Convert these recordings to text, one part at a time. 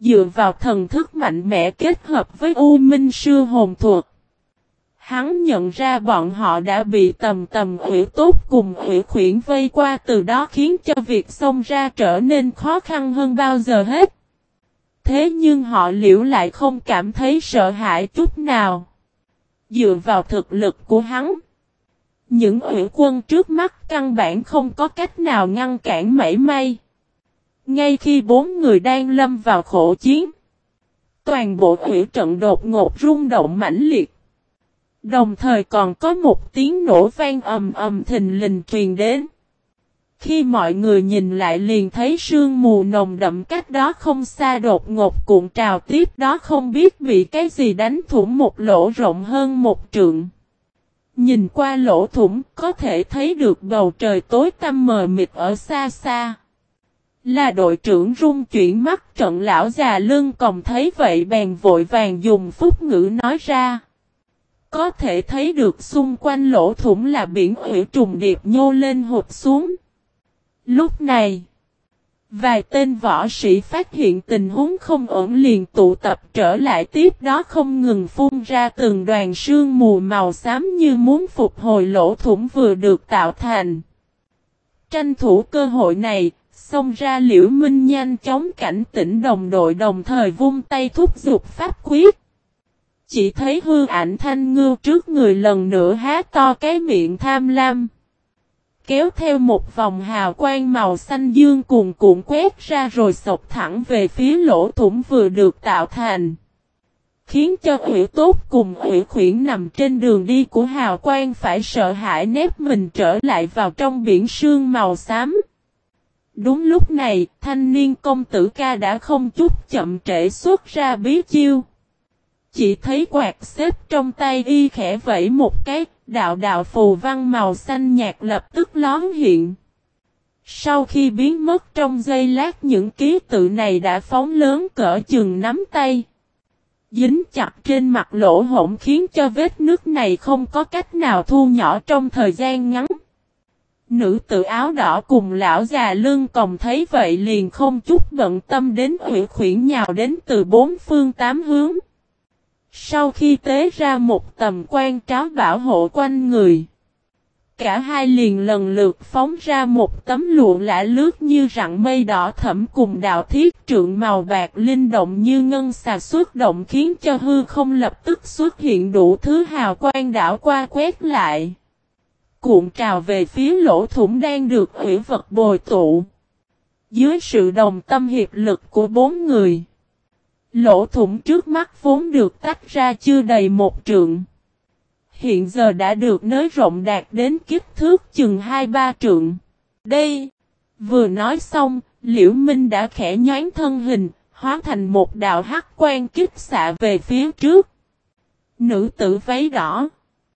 Dựa vào thần thức mạnh mẽ kết hợp với U Minh Sư Hồn Thuật, hắn nhận ra bọn họ đã bị tầm Hủy Tốt cùng Hủy Khuyển vây qua, từ đó khiến cho việc xông ra trở nên khó khăn hơn bao giờ hết. Thế nhưng họ Liễu lại không cảm thấy sợ hãi chút nào. Dựa vào thực lực của hắn, những Hủy quân trước mắt căn bản không có cách nào ngăn cản mảy may. Ngay khi bốn người đang lâm vào khổ chiến, toàn bộ Hủy trận đột ngột rung động mãnh liệt. Đồng thời còn có một tiếng nổ vang ầm ầm thình lình truyền đến. Khi mọi người nhìn lại liền thấy sương mù nồng đậm cách đó không xa đột ngột cuộn trào, tiếp đó không biết bị cái gì đánh thủng một lỗ rộng hơn 1 trượng. Nhìn qua lỗ thủng có thể thấy được bầu trời tối tăm mờ mịt ở xa xa. Là đội trưởng rung chuyển mắt trận lão già lưng còng thấy vậy bèn vội vàng dùng phúc ngữ nói ra. Có thể thấy được xung quanh lỗ thủng là biển Hủy trùng điệp nhô lên hụt xuống. Lúc này, vài tên võ sĩ phát hiện tình huống không ổn liền tụ tập trở lại, tiếp đó không ngừng phun ra từng đoàn sương mù màu xám như muốn phục hồi lỗ thủng vừa được tạo thành. Tranh thủ cơ hội này, xông ra Liễu Minh nhanh chóng cảnh tỉnh đồng đội, đồng thời vung tay thúc giục pháp quyết. Chỉ thấy hư ảnh Thanh Ngưu trước người lần nữa há to cái miệng tham lam, kéo theo một vòng hào quang màu xanh dương cuồn cuộn quét ra rồi xộc thẳng về phía lỗ thủng vừa được tạo thành. Khiến cho Hủy Tốt cùng Hủy Khuyển nằm trên đường đi của hào quang phải sợ hãi nép mình trở lại vào trong biển sương màu xám. Đúng lúc này, thanh niên công tử ca đã không chút chậm trễ xuất ra bí chiêu. Chỉ thấy quạt xếp trong tay y khẽ vẫy một cái, đạo phù văn màu xanh nhạt lập tức lón hiện. Sau khi biến mất trong giây lát, những ký tự này đã phóng lớn cỡ chừng nắm tay, dính chặt trên mặt lỗ hổng khiến cho vết nứt này không có cách nào thu nhỏ trong thời gian ngắn. Nữ tử áo đỏ cùng lão già lưng còng thấy vậy liền không chút bận tâm đến Hủy Khuyển nhào đến từ 4 phương 8 hướng. Sau khi tế ra một tầm quan tráo bảo hộ quanh người, cả hai liền lần lượt phóng ra một tấm lụa lả lướt như rặng mây đỏ thẫm cùng đạo thiết trượng màu bạc linh động như ngân xà xuất động, khiến cho hư không lập tức xuất hiện đủ thứ hào quang đảo qua quét lại, cuộn trào về phía lỗ thủng đang được Hủy vật bồi tụ. Dưới sự đồng tâm hiệp lực của 4 người, lỗ thủng trước mắt vốn được tách ra chưa đầy 1 trượng, hiện giờ đã được nới rộng đạt đến kích thước chừng 2-3 trượng. Đây, vừa nói xong, Liễu Minh đã khẽ nhoáng thân hình, hóa thành một đạo hắc quang kích xạ về phía trước. Nữ tử váy đỏ,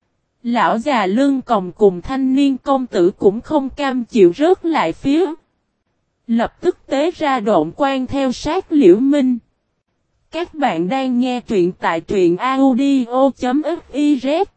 lão già lưng còng cùng thanh niên công tử cũng không cam chịu rớt lại phía, lập tức tế ra độn quang theo sát Liễu Minh. Các bạn đang nghe truyện tại truyện audio.fiz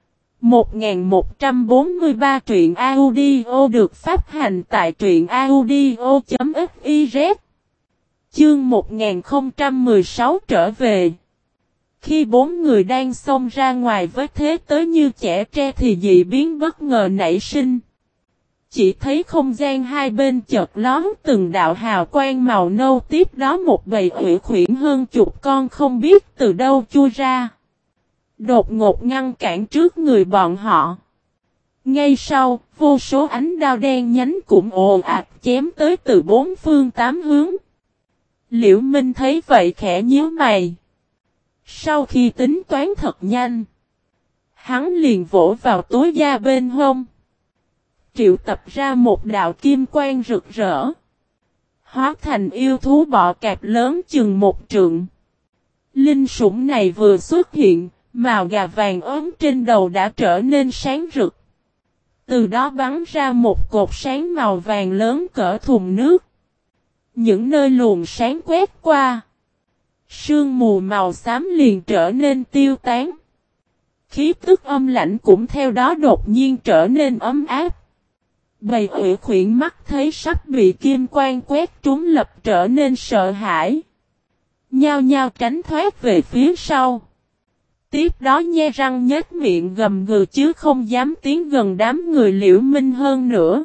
1143 truyện audio được phát hành tại truyện audio.fiz. Chương 1016 trở về. Khi 4 người đang xông ra ngoài với thế tới như chẻ tre thì dị biến bất ngờ nảy sinh. Chỉ thấy không gian hai bên chợt lón từng đạo hào quang màu nâu, tiếp đó một bầy Hủy Khuyển hơn chục con không biết từ đâu chui ra, đột ngột ngăn cản trước người bọn họ. Ngay sau, vô số ánh đao đen nhánh cũng ồ ạt chém tới từ 4 phương 8 hướng. Liễu Minh thấy vậy khẽ nhíu mày. Sau khi tính toán thật nhanh, hắn liền vỗ vào túi da bên hông, triệu tập ra một đạo kim quang rực rỡ, hóa thành yêu thú bọ cạp lớn chừng 1 trượng. Linh sủng này vừa xuất hiện, mào gà vàng ốm trên đầu đã trở nên sáng rực. Từ đó bắn ra một cột sáng màu vàng lớn cỡ thùng nước. Những nơi luồng sáng quét qua, sương mù màu xám liền trở nên tiêu tán. Khí tức âm lãnh cũng theo đó đột nhiên trở nên ấm áp. Bầy Hủy Khuyển mắt thấy sắp bị kim quang quét trúng lập trở nên sợ hãi. nhao nhao tránh thoát về phía sau. Tiếp đó nhe răng nhếch miệng gầm gừ chứ không dám tiến gần đám người Liễu Minh hơn nữa.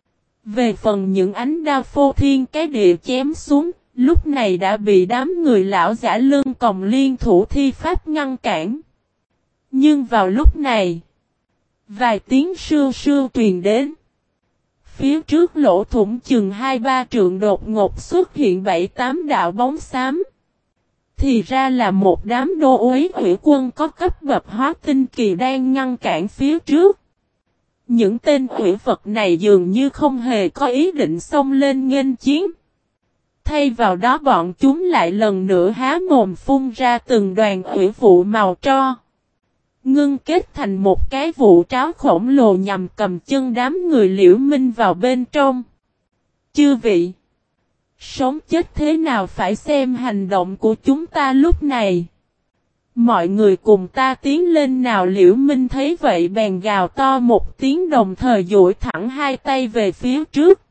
Về phần những ánh đao phô thiên cái địa chém xuống, lúc này đã bị đám người lão giả lưng còng liên thủ thi pháp ngăn cản. Nhưng vào lúc này, vài tiếng sưu sưu truyền đến. Phía trước lỗ thủng chừng 2-3 trượng đột ngột xuất hiện 7-8 đạo bóng xám. Thì ra là một đám đô uế ủy quân có cấp bậc hóa tinh kỳ đang ngăn cản phía trước. Những tên ủy vật này dường như không hề có ý định xông lên nghênh chiến. Thay vào đó bọn chúng lại lần nữa há mồm phun ra từng đoàn ủy vụ màu tro. Ngưng kết thành một cái vụ tráo khổng lồ nhằm cầm chân đám người Liễu Minh vào bên trong. Chư vị! Sống chết thế nào phải xem hành động của chúng ta lúc này. Mọi người cùng ta tiến lên nào. Liễu Minh thấy vậy bèn gào to một tiếng đồng thời duỗi thẳng hai tay về phía trước.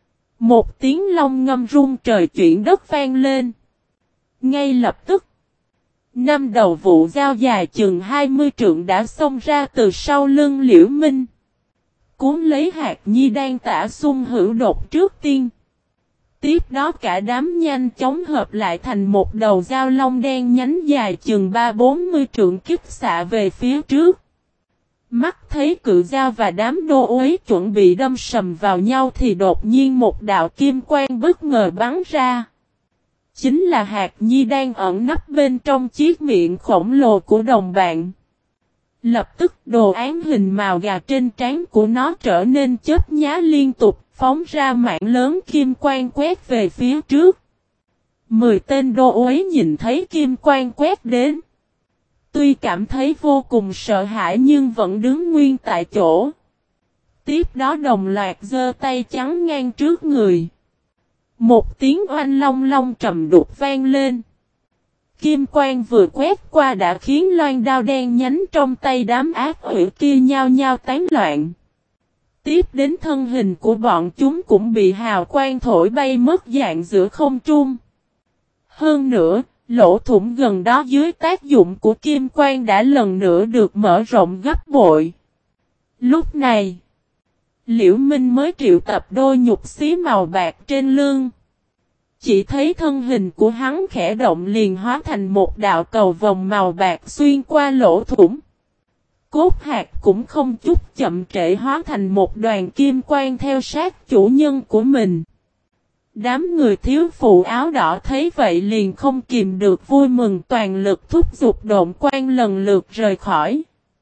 Một tiếng long ngâm rung trời chuyển đất vang lên. Ngay lập tức, 5 đầu vụ dao dài chừng 20 trượng đã xông ra từ sau lưng Liễu Minh. Cuốn lấy Hạc Nhi đang tả xung hữu đột trước tiên. Tiếp đó cả đám nhanh chóng hợp lại thành một đầu dao long đen nhánh dài chừng 30-40 trượng kích xạ về phía trước. Mắt thấy cự dao và đám đô uế chuẩn bị đâm sầm vào nhau thì đột nhiên một đạo kim quang bất ngờ bắn ra. Chính là Hạc Nhi đang ẩn nấp bên trong chiếc miệng khổng lồ của đồng bạn. Lập tức đồ án hình màu gà trên trán của nó trở nên chớp nhá liên tục, phóng ra mạng lớn kim quang quét về phía trước. 10 tên đô uế nhìn thấy kim quang quét đến. Tuy cảm thấy vô cùng sợ hãi nhưng vẫn đứng nguyên tại chỗ. Tiếp đó đồng loạt giơ tay chắn ngang trước người. Một tiếng oanh long long trầm đục vang lên. Kim quang vừa quét qua đã khiến loan đao đen nhánh trong tay đám ác quỷ kia nhao nhao tán loạn. Tiếp đến thân hình của bọn chúng cũng bị hào quang thổi bay mất dạng giữa không trung. Hơn nữa, lỗ thủng gần đó dưới tác dụng của kim quang đã lần nữa được mở rộng gấp bội. Lúc này, Liễu Minh mới triệu tập đôi nhục xí màu bạc trên lưng. Chỉ thấy thân hình của hắn khẽ động liền hóa thành một đạo cầu vòng màu bạc xuyên qua lỗ thủng. Cốt hạt cũng không chút chậm trễ hóa thành một đoàn kim quang theo sát chủ nhân của mình. Đám người thiếu phụ áo đỏ thấy vậy liền không kìm được vui mừng toàn lực thúc giục độn quang lần lượt rời khỏi.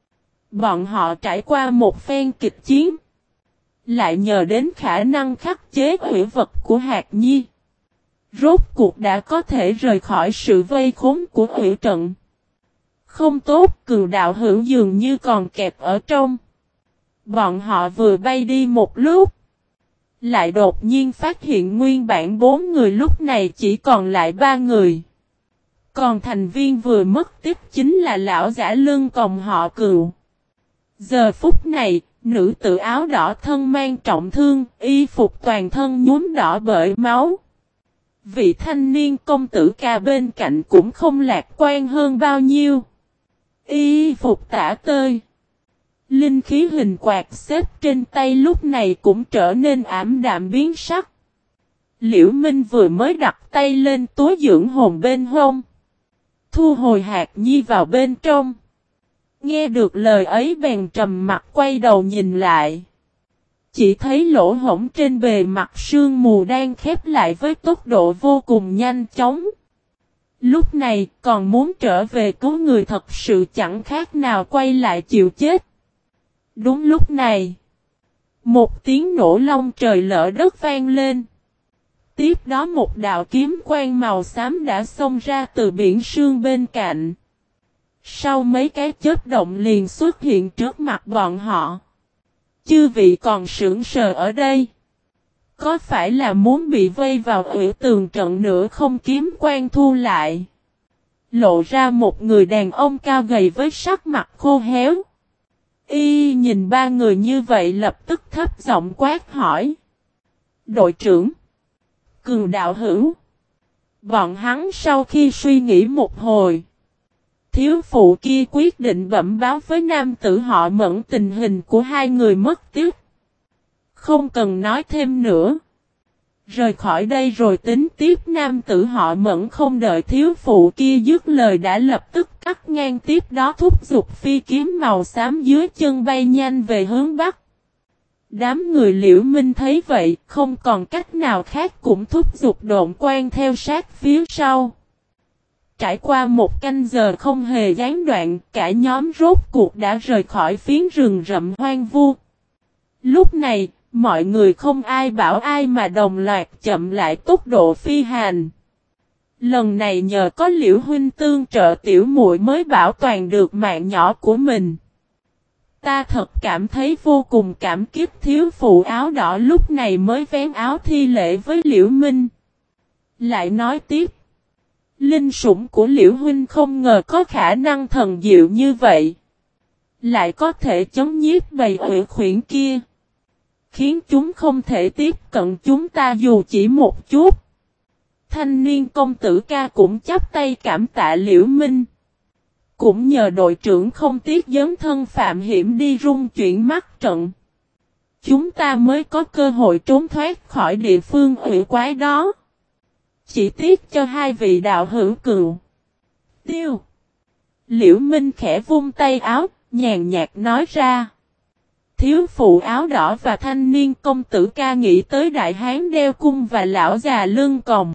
Bọn họ trải qua một phen kịch chiến. Lại nhờ đến khả năng khắc chế quỷ vật của Hạc Nhi. Rốt cuộc đã có thể rời khỏi sự vây khốn của quỷ trận. Không tốt, Cường đạo hữu dường như còn kẹp ở trong. Bọn họ vừa bay đi một lúc. Lại đột nhiên phát hiện nguyên bản 4 người lúc này chỉ còn lại 3 người. Còn thành viên vừa mất tiếp chính là lão giả lưng còng họ Cừu. Giờ phút này, nữ tử áo đỏ thân mang trọng thương, y phục toàn thân nhuốm đỏ bởi máu. Vị thanh niên công tử ca bên cạnh cũng không lạc quan hơn bao nhiêu. Y phục tả tơi. Linh khí hình quạt xếp trên tay lúc này cũng trở nên ảm đạm biến sắc. Liễu Minh vừa mới đặt tay lên túi dưỡng hồn bên hông. Thu hồi Hạc Nhi vào bên trong. Nghe được lời ấy bèn trầm mặt quay đầu nhìn lại. Chỉ thấy lỗ hổng trên bề mặt sương mù đang khép lại với tốc độ vô cùng nhanh chóng. Lúc này còn muốn trở về cứu người thật sự chẳng khác nào quay lại chịu chết. Đúng lúc này, một tiếng nổ long trời lỡ đất vang lên. Tiếp đó một đạo kiếm quang màu xám đã xông ra từ biển sương bên cạnh. Sau mấy cái chớp động liền xuất hiện trước mặt bọn họ. Chư vị còn sững sờ ở đây. Có phải là muốn bị vây vào ủy tường trận nữa không? Kiếm quang thu lại. Lộ ra một người đàn ông cao gầy với sắc mặt khô héo. Y nhìn 3 người như vậy lập tức thấp giọng quát hỏi. Đội trưởng. Cường đạo hữu. Bọn hắn sau khi suy nghĩ một hồi, thiếu phụ kia quyết định bẩm báo với nam tử họ Mẫn tình hình của hai người mất tích. Không cần nói thêm nữa. Rời khỏi đây rồi tính tiếp. Nam tử họ Mẫn không đợi thiếu phụ kia dứt lời đã lập tức cắt ngang, tiếp đó thúc giục phi kiếm màu xám dưới chân bay nhanh về hướng bắc. Đám người Liễu Minh thấy vậy, không còn cách nào khác cũng thúc giục độn quang theo sát phía sau. Trải qua một canh giờ không hề gián đoạn, cả nhóm rốt cuộc đã rời khỏi phiến rừng rậm hoang vu. Lúc này, mọi người không ai bảo ai mà đồng loạt chậm lại tốc độ phi hành. Lần này nhờ có Liễu huynh tương trợ tiểu muội mới bảo toàn được mạng nhỏ của mình. Ta thật cảm thấy vô cùng cảm kích. Thiếu phụ áo đỏ lúc này mới vén áo thi lễ với Liễu Minh. Lại nói tiếp. Linh sủng của Liễu huynh không ngờ có khả năng thần diệu như vậy. Lại có thể chống nhiếp bầy ủy khuyển kia. Khiến chúng không thể tiếp cận chúng ta dù chỉ một chút. Thanh niên công tử ca cũng chắp tay cảm tạ Liễu Minh. Cũng nhờ đội trưởng không tiếc dấn thân phạm hiểm đi rung chuyển mắt trận. Chúng ta mới có cơ hội trốn thoát khỏi địa phương ủy quái đó. Chỉ tiếc cho hai vị đạo hữu cừu. Tiêu. Liễu Minh khẽ vung tay áo, nhàn nhạt nói ra. Thiếu phụ áo đỏ và thanh niên công tử ca nghĩ tới đại hán đeo cung và lão già lưng còng.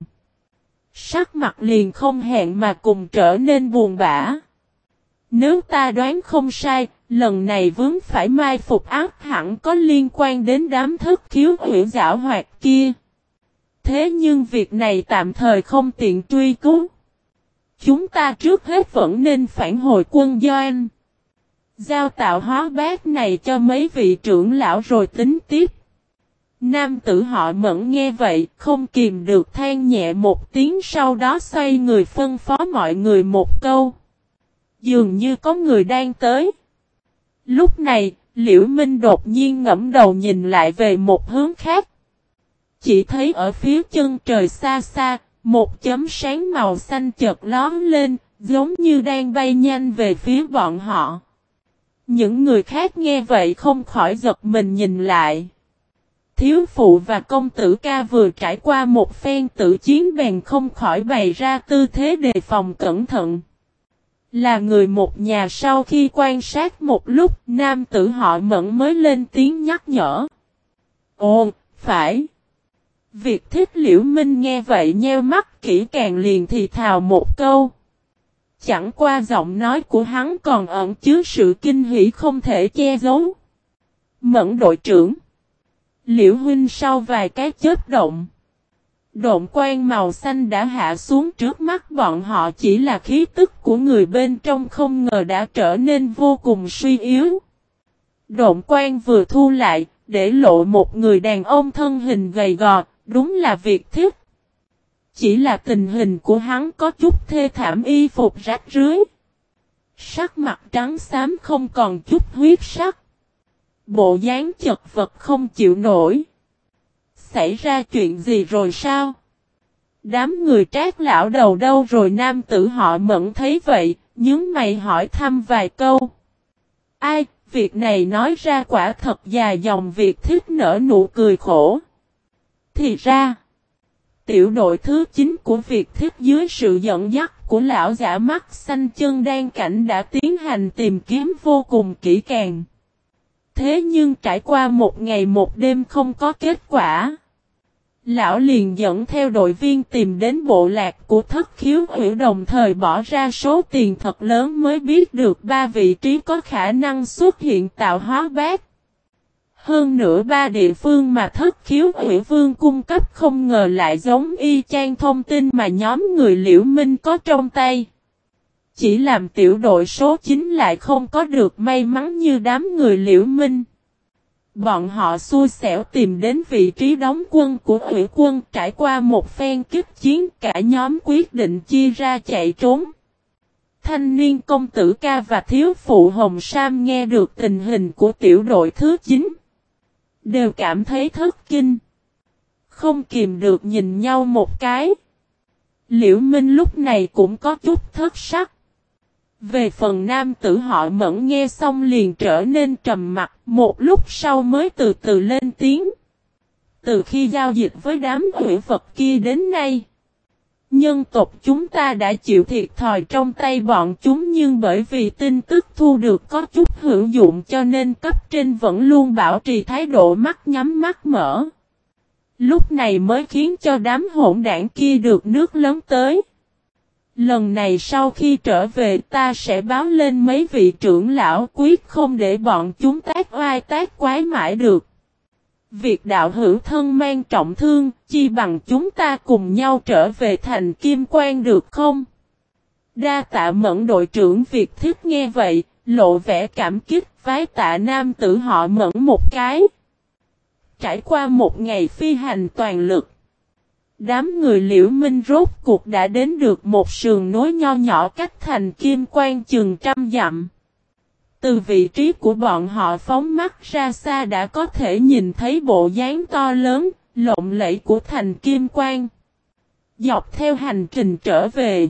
Sắc mặt liền không hẹn mà cùng trở nên buồn bã. Nếu ta đoán không sai, lần này vướng phải mai phục ác hẳn có liên quan đến đám thất khiếu huyễn giảo hoạt kia. Thế nhưng việc này tạm thời không tiện truy cứu. Chúng ta trước hết vẫn nên phản hồi quân doanh. Giao tạo hóa bát này cho mấy vị trưởng lão rồi tính tiếp. Nam tử họ Mẫn nghe vậy, không kìm được than nhẹ một tiếng, sau đó xoay người phân phó mọi người một câu. Dường như có người đang tới. Lúc này, Liễu Minh đột nhiên ngẫm đầu nhìn lại về một hướng khác. Chỉ thấy ở phía chân trời xa xa, một chấm sáng màu xanh chợt lóe lên, giống như đang bay nhanh về phía bọn họ. Những người khác nghe vậy không khỏi giật mình nhìn lại. Thiếu phụ và công tử ca vừa trải qua một phen tử chiến bèn không khỏi bày ra tư thế đề phòng cẩn thận. Là người một nhà. Sau khi quan sát một lúc, nam tử họ Mẫn mới lên tiếng nhắc nhở. Ồ, phải. Việc thích Liễu Minh nghe vậy nheo mắt kỹ càng liền thì thào một câu. Chẳng qua giọng nói của hắn còn ẩn chứa sự kinh hỉ không thể che giấu. Mẫn đội trưởng. Liễu huynh sau vài cái chớp động. Độn quang màu xanh đã hạ xuống trước mắt bọn họ, chỉ là khí tức của người bên trong không ngờ đã trở nên vô cùng suy yếu. Độn quang vừa thu lại, để lộ một người đàn ông thân hình gầy gò, đúng là Việt Thích. Chỉ là tình hình của hắn có chút thê thảm, y phục rách rưới. Sắc mặt trắng xám không còn chút huyết sắc. Bộ dáng chật vật không chịu nổi. Xảy ra chuyện gì rồi sao? Đám người Trác lão đầu đâu rồi? Nam tử họ Mẫn thấy vậy, nhướng mày hỏi thăm vài câu. Ai, việc này nói ra quả thật dài dòng. Việt Thích nở nụ cười khổ. Thì ra, tiểu đội thứ 9 của Việt Thích dưới sự dẫn dắt của lão giả mắt xanh chân đan cảnh đã tiến hành tìm kiếm vô cùng kỹ càng. Thế nhưng trải qua một ngày một đêm không có kết quả. Lão liền dẫn theo đội viên tìm đến bộ lạc của Thất Khiếu Hủy, đồng thời bỏ ra số tiền thật lớn mới biết được 3 vị trí có khả năng xuất hiện tạo hóa bát. Hơn nữa 3 địa phương mà Thất Khiếu Hủy Vương cung cấp không ngờ lại giống y chang thông tin mà nhóm người Liễu Minh có trong tay. Chỉ làm tiểu đội số 9 lại không có được may mắn như đám người Liễu Minh. Bọn họ xui xẻo tìm đến vị trí đóng quân của Hủy quân. Trải qua một phen kích chiến, cả nhóm quyết định chia ra chạy trốn. Thanh niên công tử ca và thiếu phụ Hồng Sam nghe được tình hình của tiểu đội thứ 9. Đều cảm thấy thất kinh. Không kìm được nhìn nhau một cái. Liễu Minh lúc này cũng có chút thất sắc. Về phần nam tử họ Mẫn nghe xong liền trở nên trầm mặc, một lúc sau mới từ từ lên tiếng. Từ khi giao dịch với đám quỷ vật kia đến nay, nhân tộc chúng ta đã chịu thiệt thòi trong tay bọn chúng, nhưng bởi vì tin tức thu được có chút hữu dụng cho nên cấp trên vẫn luôn bảo trì thái độ mắt nhắm mắt mở. Lúc này mới khiến cho đám hỗn đảng kia được nước lớn tới. Lần này sau khi trở về ta sẽ báo lên mấy vị trưởng lão, quyết không để bọn chúng tác oai tác quái mãi được. Việc đạo hữu thân mang trọng thương, chi bằng chúng ta cùng nhau trở về thành Kim Quan được không? Đa tạ Mẫn đội trưởng Việt Thích nghe vậy, lộ vẻ cảm kích, vái tạ nam tử họ Mẫn một cái. Trải qua một ngày phi hành toàn lực, đám người Liễu Minh rốt cuộc đã đến được một sườn núi nho nhỏ cách thành Kim Quan chừng 100 dặm. Từ vị trí của bọn họ phóng mắt ra xa đã có thể nhìn thấy bộ dáng to lớn, lộng lẫy của thành Kim Quan. Dọc theo hành trình trở về,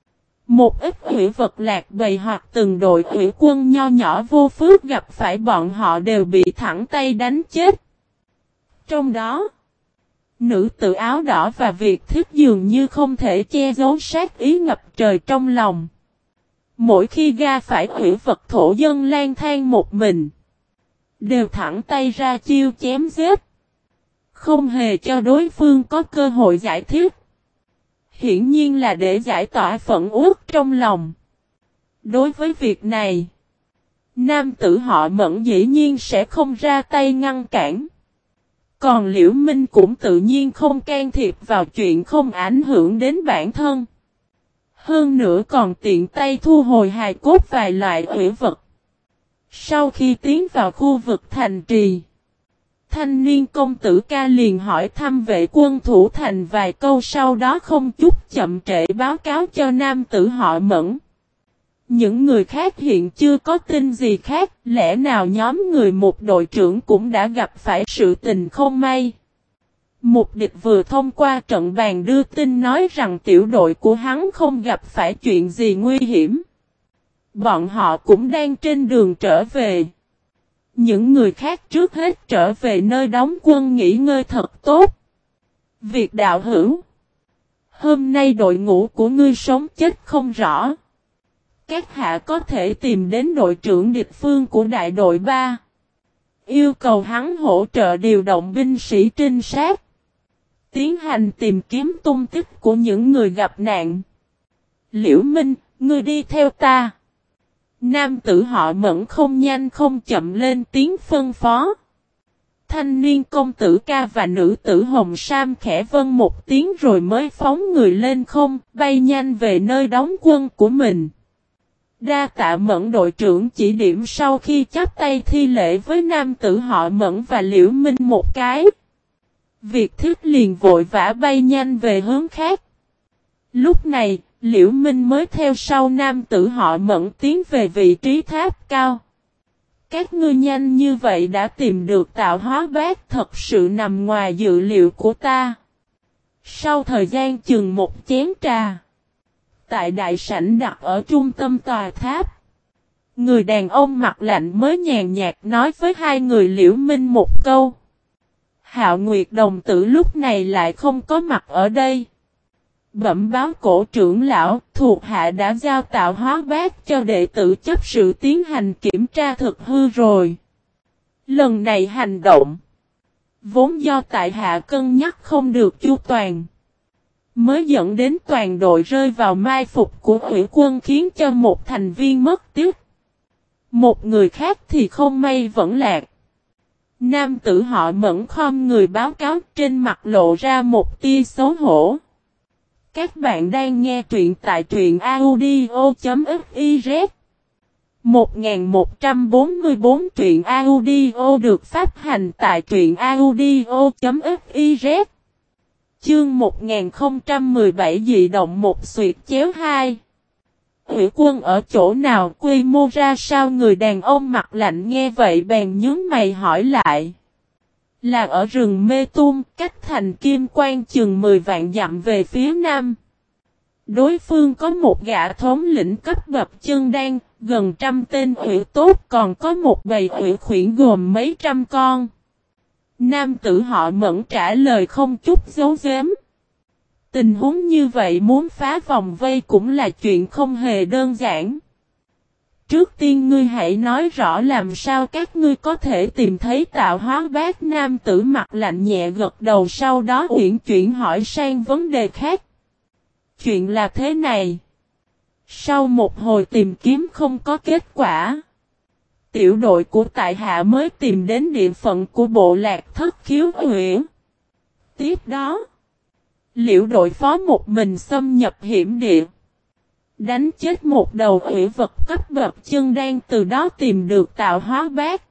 một ít hủy vật lạc bầy hoặc từng đội hủy quân nho nhỏ vô phước gặp phải bọn họ đều bị thẳng tay đánh chết. Trong đó, nữ tử áo đỏ và Việt Thích dường như không thể che giấu sát ý ngập trời trong lòng. Mỗi khi ga phải hủy vật thổ dân lang thang một mình, đều thẳng tay ra chiêu chém giết, không hề cho đối phương có cơ hội giải thích. Hiển nhiên là để giải tỏa phẫn uất trong lòng. Đối với việc này, nam tử họ Mẫn dĩ nhiên sẽ không ra tay ngăn cản. Còn Liễu Minh cũng tự nhiên không can thiệp vào chuyện không ảnh hưởng đến bản thân. Hơn nữa còn tiện tay thu hồi hài cốt vài loại hủy vật. Sau khi tiến vào khu vực thành trì, thanh niên công tử ca liền hỏi thăm vệ quân thủ thành vài câu, sau đó không chút chậm trễ báo cáo cho nam tử họ Mẫn. Những người khác hiện chưa có tin gì khác, lẽ nào nhóm người một đội trưởng cũng đã gặp phải sự tình không may. Mục địch vừa thông qua trận bàn đưa tin nói rằng tiểu đội của hắn không gặp phải chuyện gì nguy hiểm. Bọn họ cũng đang trên đường trở về. Những người khác trước hết trở về nơi đóng quân nghỉ ngơi thật tốt. Việc đạo hữu, hôm nay đội ngũ của ngươi sống chết không rõ. Các hạ có thể tìm đến đội trưởng địch phương của đại đội 3. Yêu cầu hắn hỗ trợ điều động binh sĩ trinh sát, tiến hành tìm kiếm tung tích của những người gặp nạn. Liễu Minh, ngươi đi theo ta. Nam tử họ Mẫn không nhanh không chậm lên tiếng phân phó. Thanh niên công tử ca và nữ tử Hồng Sam khẽ vân một tiếng rồi mới phóng người lên không, bay nhanh về nơi đóng quân của mình. Đa tạ Mẫn đội trưởng chỉ điểm. Sau khi chắp tay thi lễ với nam tử họ Mẫn và Liễu Minh một cái, Việt Thích liền vội vã bay nhanh về hướng khác. Lúc này, Liễu Minh mới theo sau nam tử họ Mẫn tiến về vị trí tháp cao. Các ngươi nhanh như vậy đã tìm được tạo hóa bát, thật sự nằm ngoài dự liệu của ta. Sau thời gian chừng một chén trà, tại đại sảnh đặt ở trung tâm tòa tháp, người đàn ông mặt lạnh mới nhàn nhạt nói với hai người Liễu Minh một câu. Hạo Nguyệt đồng tử lúc này lại không có mặt ở đây. Bẩm báo cổ trưởng lão, thuộc hạ đã giao tạo hóa bát cho đệ tử chấp sự tiến hành kiểm tra thực hư rồi. Lần này hành động, vốn do tại hạ cân nhắc không được chu toàn, mới dẫn đến toàn đội rơi vào mai phục của Hủy quân, khiến cho một thành viên mất tiếc. Một người khác thì không may vẫn lạc. Nam tử họ Mẫn khom người báo cáo, trên mặt lộ ra một tia xấu hổ. Các bạn đang nghe truyện tại truyện audio.fiz 1144 truyện audio được phát hành tại truyện audio.fiz. Chương 1017 dị động một xuyệt chéo 2. Hủy quân ở chỗ nào, quy mô ra sao? Người đàn ông mặt lạnh nghe vậy bèn nhướng mày hỏi lại. Là ở rừng Mê Tum, cách thành Kim Quan chừng 10 vạn dặm về phía nam. Đối phương có một gã thống lĩnh cấp bậc chân đan, gần trăm tên hủy tốt, còn có một bầy hủy khuyển gồm mấy trăm con. Nam tử họ Mẫn trả lời không chút giấu giếm. Tình huống như vậy muốn phá vòng vây cũng là chuyện không hề đơn giản. Trước tiên ngươi hãy nói rõ làm sao các ngươi có thể tìm thấy tạo hóa bát. Nam tử mặt lạnh nhẹ gật đầu, sau đó uyển chuyển hỏi sang vấn đề khác. Chuyện là thế này. Sau một hồi tìm kiếm không có kết quả, tiểu đội của tại hạ mới tìm đến địa phận của bộ lạc Thất Khiếu Uyển. Tiếp đó, Liễu đội phó một mình xâm nhập hiểm địa, đánh chết một đầu ủy vật cấp bậc chân đan, từ đó tìm được tạo hóa bát.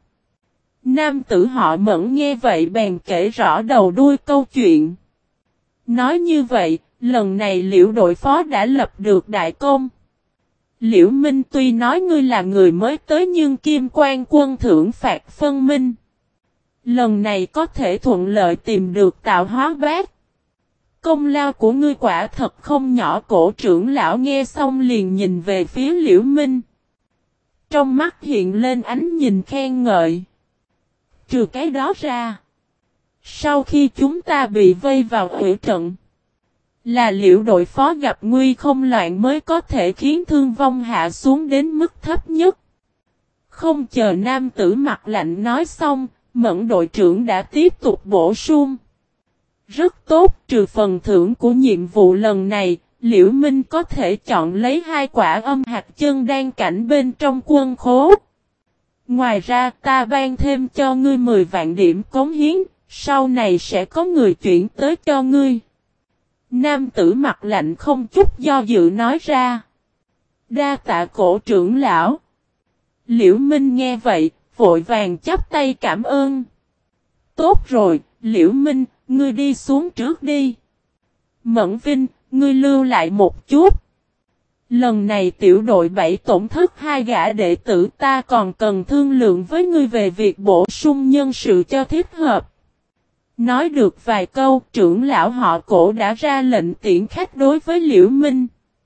Nam tử họ Mẫn nghe vậy bèn kể rõ đầu đuôi câu chuyện. Nói như vậy, lần này Liễu đội phó đã lập được đại công. Liễu Minh tuy nói ngươi là người mới tới nhưng Kim Quan quân thưởng phạt phân minh. Lần này có thể thuận lợi tìm được tạo hóa bát. Công lao của ngươi quả thật không nhỏ. Cổ trưởng lão nghe xong liền nhìn về phía Liễu Minh. Trong mắt hiện lên ánh nhìn khen ngợi. Trừ cái đó ra, sau khi chúng ta bị vây vào hủy trận, là Liễu đội phó gặp nguy không loạn mới có thể khiến thương vong hạ xuống đến mức thấp nhất. Không chờ nam tử mặt lạnh nói xong, Mẫn đội trưởng đã tiếp tục bổ sung. Rất tốt, trừ phần thưởng của nhiệm vụ lần này, Liễu Minh có thể chọn lấy 2 quả âm hạt chân đan cảnh bên trong quân khố. Ngoài ra ta ban thêm cho ngươi 10 vạn điểm cống hiến, sau này sẽ có người chuyển tới cho ngươi. Nam tử mặt lạnh không chút do dự nói ra. Đa tạ cổ trưởng lão. Liễu Minh nghe vậy, vội vàng chắp tay cảm ơn. Tốt rồi, Liễu Minh, ngươi đi xuống trước đi. Mẫn Vinh, ngươi lưu lại một chút. Lần này tiểu đội 7 tổn thất 2 gã đệ tử, ta còn cần thương lượng với ngươi về việc bổ sung nhân sự cho thích hợp. Nói được vài câu, trưởng lão họ Cổ đã ra lệnh tiễn khách đối với Liễu Minh.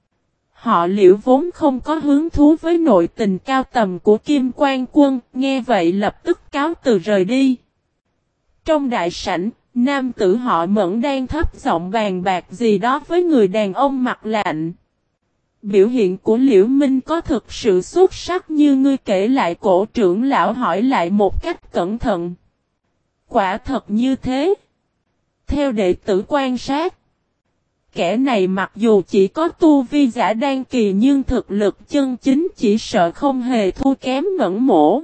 Họ Liễu vốn không có hứng thú với nội tình cao tầm của Kim Quan quân, nghe vậy lập tức cáo từ rời đi. Trong đại sảnh, nam tử họ Mẫn đang thấp giọng bàn bạc gì đó với người đàn ông mặt lạnh. Biểu hiện của Liễu Minh có thực sự xuất sắc như ngươi kể lại? Cổ trưởng lão hỏi lại một cách cẩn thận. Quả thật như thế. Theo đệ tử quan sát, kẻ này mặc dù chỉ có tu vi giả đan kỳ nhưng thực lực chân chính chỉ sợ không hề thua kém Mẫn Mỗ.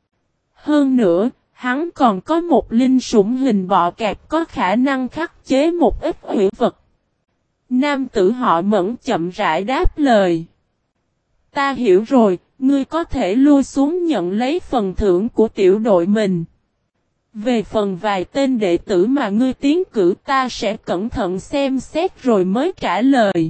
Hơn nữa, hắn còn có một linh sủng hình bọ cạp có khả năng khắc chế một ít hủy vật. Nam tử họ Mẫn chậm rãi đáp lời. Ta hiểu rồi, ngươi có thể lui xuống nhận lấy phần thưởng của tiểu đội mình. Về phần vài tên đệ tử mà ngươi tiến cử, ta sẽ cẩn thận xem xét rồi mới trả lời.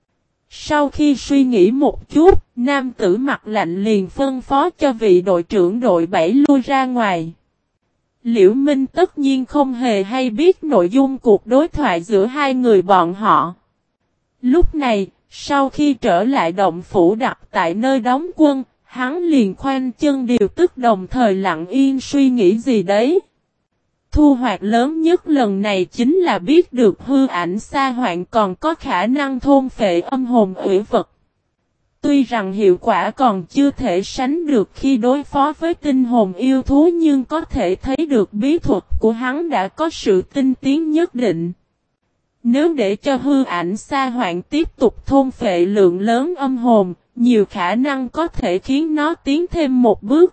Sau khi suy nghĩ một chút, nam tử mặt lạnh liền phân phó cho vị đội trưởng đội 7 lui ra ngoài. Liễu Minh tất nhiên không hề hay biết nội dung cuộc đối thoại giữa hai người bọn họ. Lúc này, sau khi trở lại động phủ đặt tại nơi đóng quân, hắn liền khoanh chân điều tức, đồng thời lặng yên suy nghĩ gì đấy. Thu hoạch lớn nhất lần này chính là biết được hư ảnh Sa Hoạn còn có khả năng thôn phệ âm hồn hủy vật. Tuy rằng hiệu quả còn chưa thể sánh được khi đối phó với tinh hồn yêu thú, nhưng có thể thấy được bí thuật của hắn đã có sự tinh tiến nhất định. Nếu để cho hư ảnh Sa Hoạn tiếp tục thôn phệ lượng lớn âm hồn, nhiều khả năng có thể khiến nó tiến thêm một bước.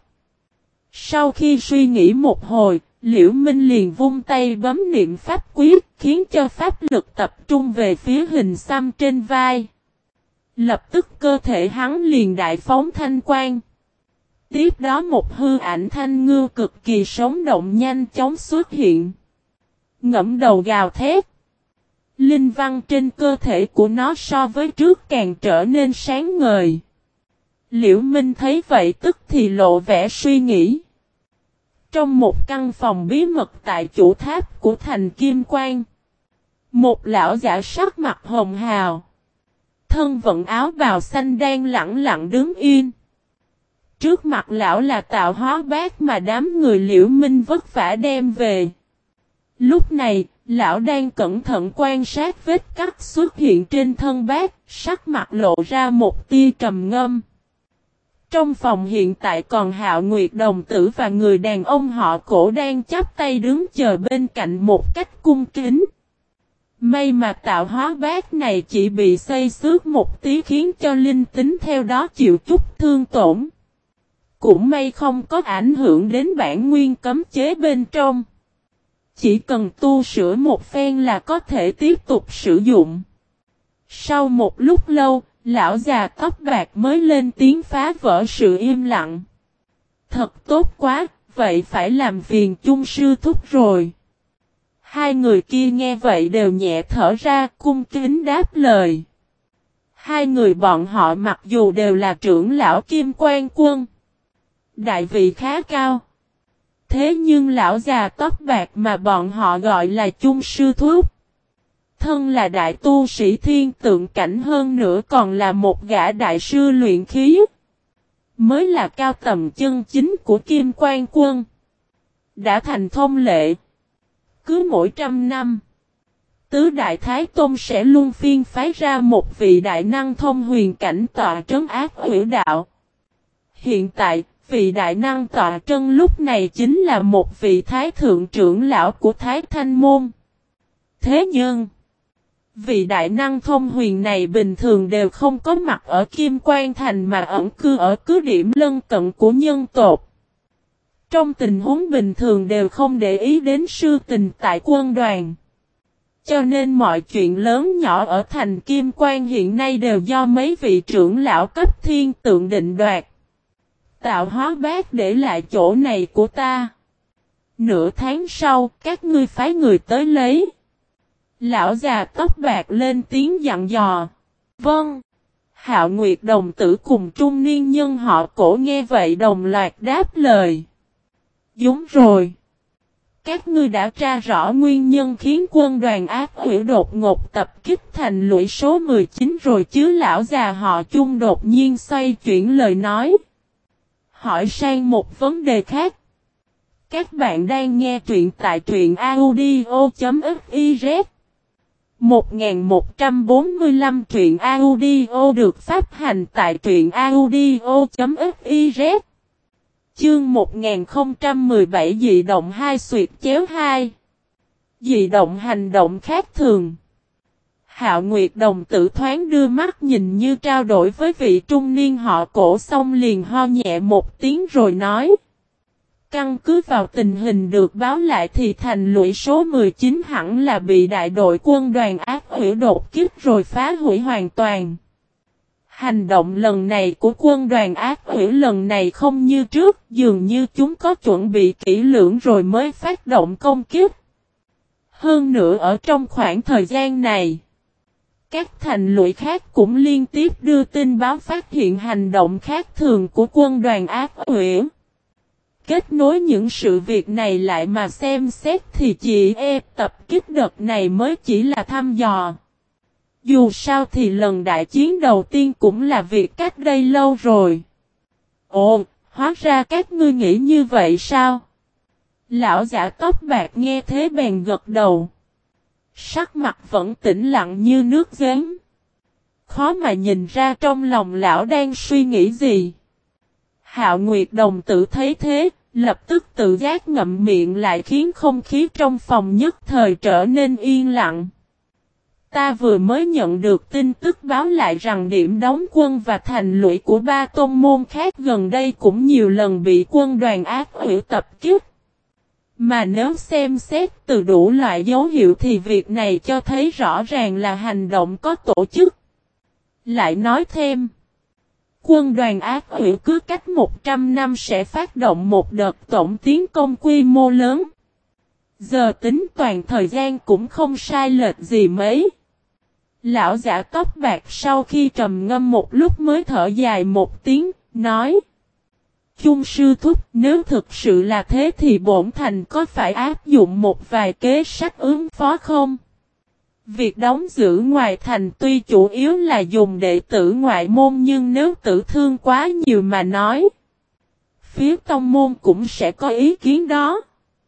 Sau khi suy nghĩ một hồi, Liễu Minh liền vung tay bấm niệm pháp quyết, khiến cho pháp lực tập trung về phía hình xăm trên vai. Lập tức cơ thể hắn liền đại phóng thanh quang. Tiếp đó một hư ảnh thanh ngưu cực kỳ sống động nhanh chóng xuất hiện. Ngẫm đầu gào thét. Linh văn trên cơ thể của nó so với trước càng trở nên sáng ngời. Liễu Minh thấy vậy tức thì lộ vẻ suy nghĩ. Trong một căn phòng bí mật tại chủ tháp của thành Kim Quan, một lão giả sắc mặt hồng hào, thân vận áo bào xanh đang lẳng lặng đứng yên. Trước mặt lão là Tạo Hóa Bát mà đám người Liễu Minh vất vả đem về. Lúc này, lão đang cẩn thận quan sát vết cắt xuất hiện trên thân bác, sắc mặt lộ ra một tia trầm ngâm. Trong phòng hiện tại còn Hạo Nguyệt đồng tử và người đàn ông họ Cổ đang chắp tay đứng chờ bên cạnh một cách cung kính. May mà Tạo Hóa Bát này chỉ bị xây xước một tí khiến cho linh tính theo đó chịu chút thương tổn. Cũng may không có ảnh hưởng đến bản nguyên cấm chế bên trong. Chỉ cần tu sửa một phen là có thể tiếp tục sử dụng. Sau một lúc lâu, lão già tóc bạc mới lên tiếng phá vỡ sự im lặng. Thật tốt quá, vậy phải làm phiền chung sư thúc rồi. Hai người kia nghe vậy đều nhẹ thở ra, cung kính đáp lời. Hai người bọn họ mặc dù đều là trưởng lão Kim Quan Quân, đại vị khá cao. Thế nhưng lão già tóc bạc mà bọn họ gọi là chung sư thúc, thân là đại tu sĩ thiên tượng cảnh hơn nữa còn là một gã đại sư luyện khí, mới là cao tầm chân chính của Kim Quan Quân. Đã thành thông lệ, cứ mỗi 100 năm, Tứ Đại Thái Tôn sẽ luôn phiên phái ra một vị đại năng thông huyền cảnh tọa trấn ác hủy đạo. Hiện tại, vị đại năng tọa trấn lúc này chính là một vị thái thượng trưởng lão của Thái Thanh Môn. Thế nhưng, vị đại năng thông huyền này bình thường đều không có mặt ở Kim Quan Thành mà ẩn cư ở cứ điểm lân cận của nhân tộc. Trong tình huống bình thường đều không để ý đến sự tình tại quân đoàn. Cho nên mọi chuyện lớn nhỏ ở thành Kim Quan hiện nay đều do mấy vị trưởng lão cấp thiên tượng định đoạt. Tạo Hóa Bát để lại chỗ này của ta. Nửa tháng sau, các ngươi phái người tới lấy. Lão già tóc bạc lên tiếng dặn dò. Vâng. Hạo Nguyệt đồng tử cùng trung niên nhân họ Cổ nghe vậy đồng loạt đáp lời. Đúng rồi. Các ngươi đã tra rõ nguyên nhân khiến quân đoàn ác quỷ đột ngột tập kích thành lũy số 19 rồi chứ? Lão già họ Chung đột nhiên xoay chuyển lời nói. Hỏi sang một vấn đề khác. Các bạn đang nghe truyện tại truyện audio.fiz 1145 truyện audio được phát hành tại truyện audio.fiz. Chương 1017 dị động 2 xuyệt chéo 2. Dị động hành động khác thường. Hạo Nguyệt đồng tử thoáng đưa mắt nhìn như trao đổi với vị trung niên họ Cổ xong liền ho nhẹ một tiếng rồi nói. Căn cứ vào tình hình được báo lại thì thành lũy số 19 hẳn là bị đại đội quân đoàn ác hủy đột kích rồi phá hủy hoàn toàn. Hành động lần này của quân đoàn ác hủy lần này không như trước, dường như chúng có chuẩn bị kỹ lưỡng rồi mới phát động công kích. Hơn nữa ở trong khoảng thời gian này, các thành lũy khác cũng liên tiếp đưa tin báo phát hiện hành động khác thường của quân đoàn ác hủy. Kết nối những sự việc này lại mà xem xét thì chỉ tập kích đợt này mới chỉ là thăm dò. Dù sao thì lần đại chiến đầu tiên cũng là việc cách đây lâu rồi. Ồ, hóa ra các ngươi nghĩ như vậy sao? Lão giả tóc bạc nghe thế bèn gật đầu. Sắc mặt vẫn tĩnh lặng như nước giếng. Khó mà nhìn ra trong lòng lão đang suy nghĩ gì. Hạo Nguyệt đồng tử thấy thế, lập tức tự giác ngậm miệng lại khiến không khí trong phòng nhất thời trở nên yên lặng. Ta vừa mới nhận được tin tức báo lại rằng điểm đóng quân và thành lũy của 3 tôn môn khác gần đây cũng nhiều lần bị quân đoàn ác hủy tập kích. Mà nếu xem xét từ đủ loại dấu hiệu thì việc này cho thấy rõ ràng là hành động có tổ chức. Lại nói thêm, quân đoàn ác hủy cứ cách 100 năm sẽ phát động một đợt tổng tiến công quy mô lớn. Giờ tính toàn thời gian cũng không sai lệch gì mấy. Lão giả tóc bạc sau khi trầm ngâm một lúc mới thở dài một tiếng, nói. Chung sư thúc, nếu thực sự là thế thì bổn thành có phải áp dụng một vài kế sách ứng phó không? Việc đóng giữ ngoài thành tuy chủ yếu là dùng đệ tử ngoại môn nhưng nếu tử thương quá nhiều mà nói, phía tông môn cũng sẽ có ý kiến đó.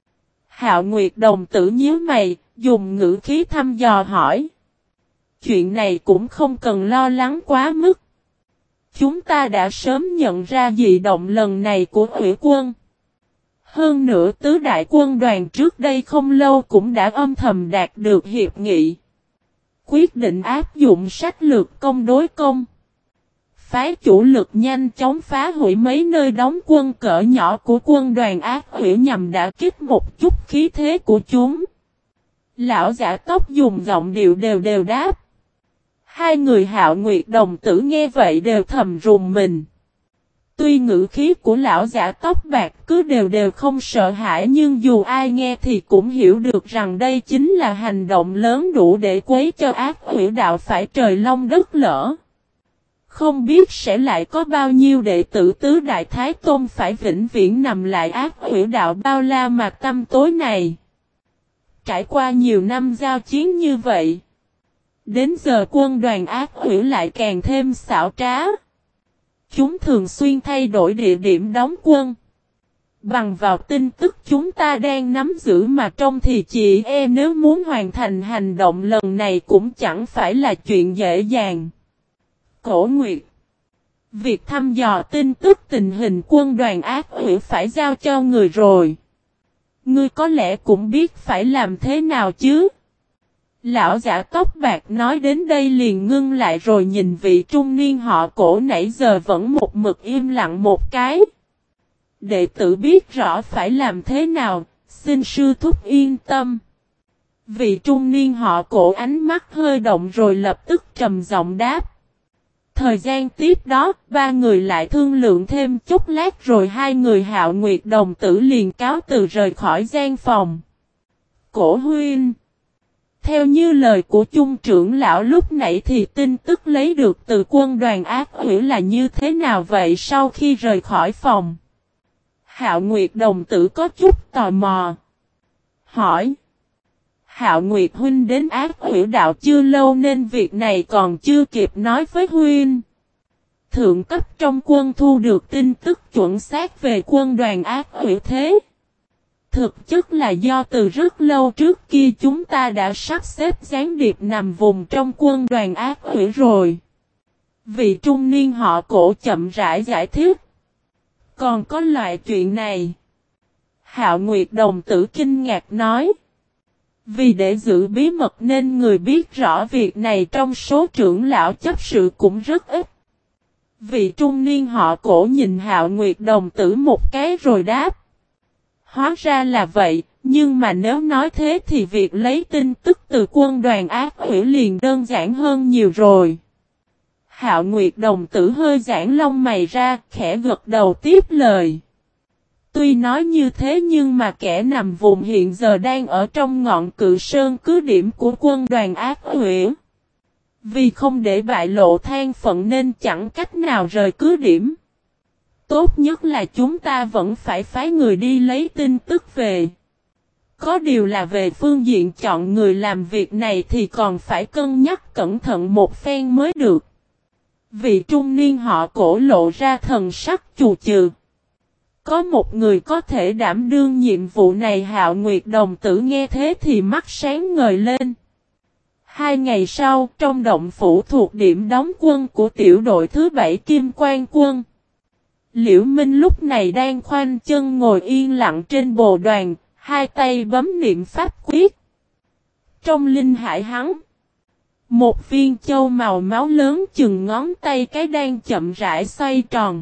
Hạo Nguyệt đồng tử nhíu mày, dùng ngữ khí thăm dò hỏi. Chuyện này cũng không cần lo lắng quá mức. Chúng ta đã sớm nhận ra dị động lần này của Hủy quân. Hơn nữa tứ đại quân đoàn trước đây không lâu cũng đã âm thầm đạt được hiệp nghị. Quyết định áp dụng sách lược công đối công. Phái chủ lực nhanh chóng phá hủy mấy nơi đóng quân cỡ nhỏ của quân đoàn ác hủy nhằm đã kích một chút khí thế của chúng. Lão giả tóc dùng giọng điệu đều đáp. Hai người Hạo Nguyệt đồng tử nghe vậy đều thầm rùng mình. Tuy ngữ khí của lão giả tóc bạc cứ đều không sợ hãi nhưng dù ai nghe thì cũng hiểu được rằng đây chính là hành động lớn đủ để quấy cho ác hủy đạo phải trời long đất lỡ. Không biết sẽ lại có bao nhiêu đệ tử tứ đại thái tôn phải vĩnh viễn nằm lại ác hủy đạo bao la mà tăm tối này. Trải qua nhiều năm giao chiến như vậy, đến giờ quân đoàn ác hủy lại càng thêm xảo trá. Chúng thường xuyên thay đổi địa điểm đóng quân. Bằng vào tin tức chúng ta đang nắm giữ mà trong thì chị em nếu muốn hoàn thành hành động lần này cũng chẳng phải là chuyện dễ dàng. Cổ Nguyệt, việc thăm dò tin tức tình hình quân đoàn ác hủy phải giao cho người rồi. Ngươi có lẽ cũng biết phải làm thế nào chứ? Lão giả tóc bạc nói đến đây liền ngưng lại rồi nhìn vị trung niên họ Cổ nãy giờ vẫn một mực im lặng một cái. Đệ tử biết rõ phải làm thế nào, xin sư thúc yên tâm. Vị trung niên họ Cổ ánh mắt hơi động rồi lập tức trầm giọng đáp. Thời gian tiếp đó, ba người lại thương lượng thêm chút lát rồi hai người Hạo Nguyệt đồng tử liền cáo từ rời khỏi gian phòng. Cổ huynh, theo như lời của chung trưởng lão lúc nãy thì tin tức lấy được từ quân đoàn ác hủy là như thế nào vậy sau khi rời khỏi phòng? Hạo Nguyệt đồng tử có chút tò mò. Hỏi. Hạo Nguyệt huynh đến ác hủy đạo chưa lâu nên việc này còn chưa kịp nói với huynh. Thượng cấp trong quân thu được tin tức chuẩn xác về quân đoàn ác hủy thế. Thực chất là do từ rất lâu trước kia chúng ta đã sắp xếp gián điệp nằm vùng trong quân đoàn ác hủy rồi. Vị trung niên họ Cổ chậm rãi giải thích. Còn có loại chuyện này. Hạo Nguyệt đồng tử kinh ngạc nói. Vì để giữ bí mật nên người biết rõ việc này trong số trưởng lão chấp sự cũng rất ít. Vị trung niên họ Cổ nhìn Hạo Nguyệt đồng tử một cái rồi đáp. Hóa ra là vậy, nhưng mà nếu nói thế thì việc lấy tin tức từ quân đoàn ác hủy liền đơn giản hơn nhiều rồi. Hạo Nguyệt đồng tử hơi giãn lông mày ra, khẽ gật đầu tiếp lời. Tuy nói như thế nhưng mà kẻ nằm vùng hiện giờ đang ở trong ngọn cự sơn cứ điểm của quân đoàn ác hủy. Vì không để bại lộ than phận nên chẳng cách nào rời cứ điểm. Tốt nhất là chúng ta vẫn phải phái người đi lấy tin tức về. Có điều là về phương diện chọn người làm việc này thì còn phải cân nhắc cẩn thận một phen mới được. Vị trung niên họ Cổ lộ ra thần sắc chù chừ. Có một người có thể đảm đương nhiệm vụ này. Hạo Nguyệt đồng tử nghe thế thì mắt sáng ngời lên. 2 ngày sau, trong động phủ thuộc điểm đóng quân của tiểu đội thứ 7 Kim Quan quân. Liễu Minh lúc này đang khoanh chân ngồi yên lặng trên bồ đoàn, hai tay bấm niệm pháp quyết. Trong linh hải hắn, một viên châu màu máu lớn chừng ngón tay cái đang chậm rãi xoay tròn.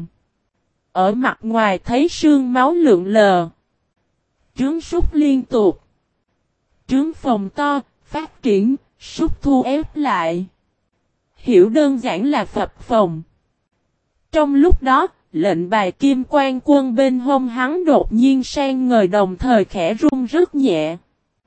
Ở mặt ngoài thấy sương máu lượn lờ. Trứng súc liên tục. Trứng phồng to, phát triển, súc thu ép lại. Hiểu đơn giản là phập phồng. Trong lúc đó, lệnh bài Kim Quan quân bên hông hắn đột nhiên sang ngời đồng thời khẽ rung rất nhẹ.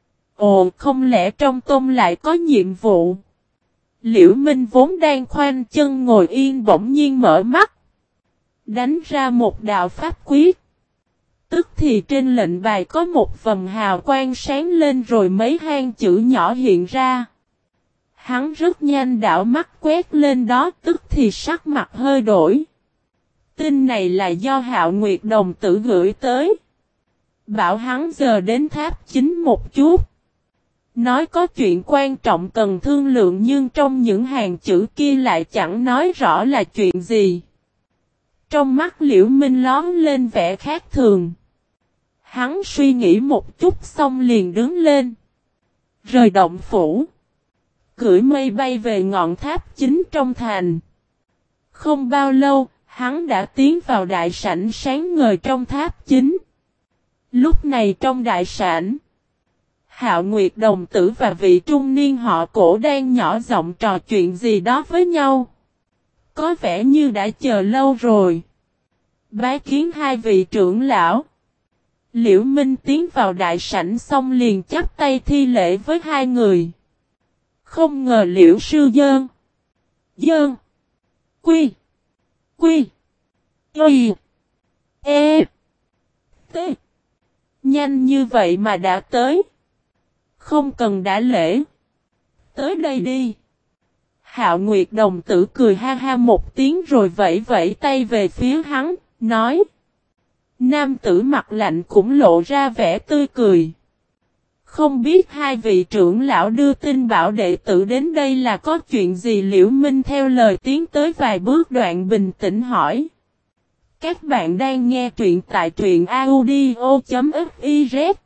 Ồ, không lẽ trong tôn lại có nhiệm vụ? Liễu Minh vốn đang khoanh chân ngồi yên bỗng nhiên mở mắt. Đánh ra một đạo pháp quyết. Tức thì trên lệnh bài có một vầng hào quang sáng lên rồi mấy hang chữ nhỏ hiện ra. Hắn rất nhanh đảo mắt quét lên đó, tức thì sắc mặt hơi đổi. Tin này là do Hạo Nguyệt đồng tử gửi tới. Bảo hắn giờ đến tháp chính một chút. Nói có chuyện quan trọng cần thương lượng, nhưng trong những hàng chữ kia lại chẳng nói rõ là chuyện gì. Trong mắt Liễu Minh lóe lên vẻ khác thường. Hắn suy nghĩ một chút xong liền đứng lên. Rời động phủ. Cưỡi mây bay về ngọn tháp chính trong thành. Không bao lâu, hắn đã tiến vào đại sảnh sáng ngời trong tháp chính. Lúc này trong đại sảnh, Hạo Nguyệt đồng tử và vị trung niên họ Cổ đang nhỏ giọng trò chuyện gì đó với nhau. Có vẻ như đã chờ lâu rồi. Bái kiến hai vị trưởng lão. Liễu Minh tiến vào đại sảnh xong liền chắp tay thi lễ với hai người. Không ngờ Liễu sư Dơn. Dơn. Quy. Quy. Y. E. T. Nhanh như vậy mà đã tới. Không cần đả lễ. Tới đây đi. Hạo Nguyệt đồng tử cười ha ha một tiếng rồi vẫy vẫy tay về phía hắn, nói. Nam tử mặt lạnh cũng lộ ra vẻ tươi cười. Không biết hai vị trưởng lão đưa tin bảo đệ tử đến đây là có chuyện gì? Liễu Minh theo lời tiến tới vài bước đoạn bình tĩnh hỏi. Các bạn đang nghe truyện tại truyện audio.fiz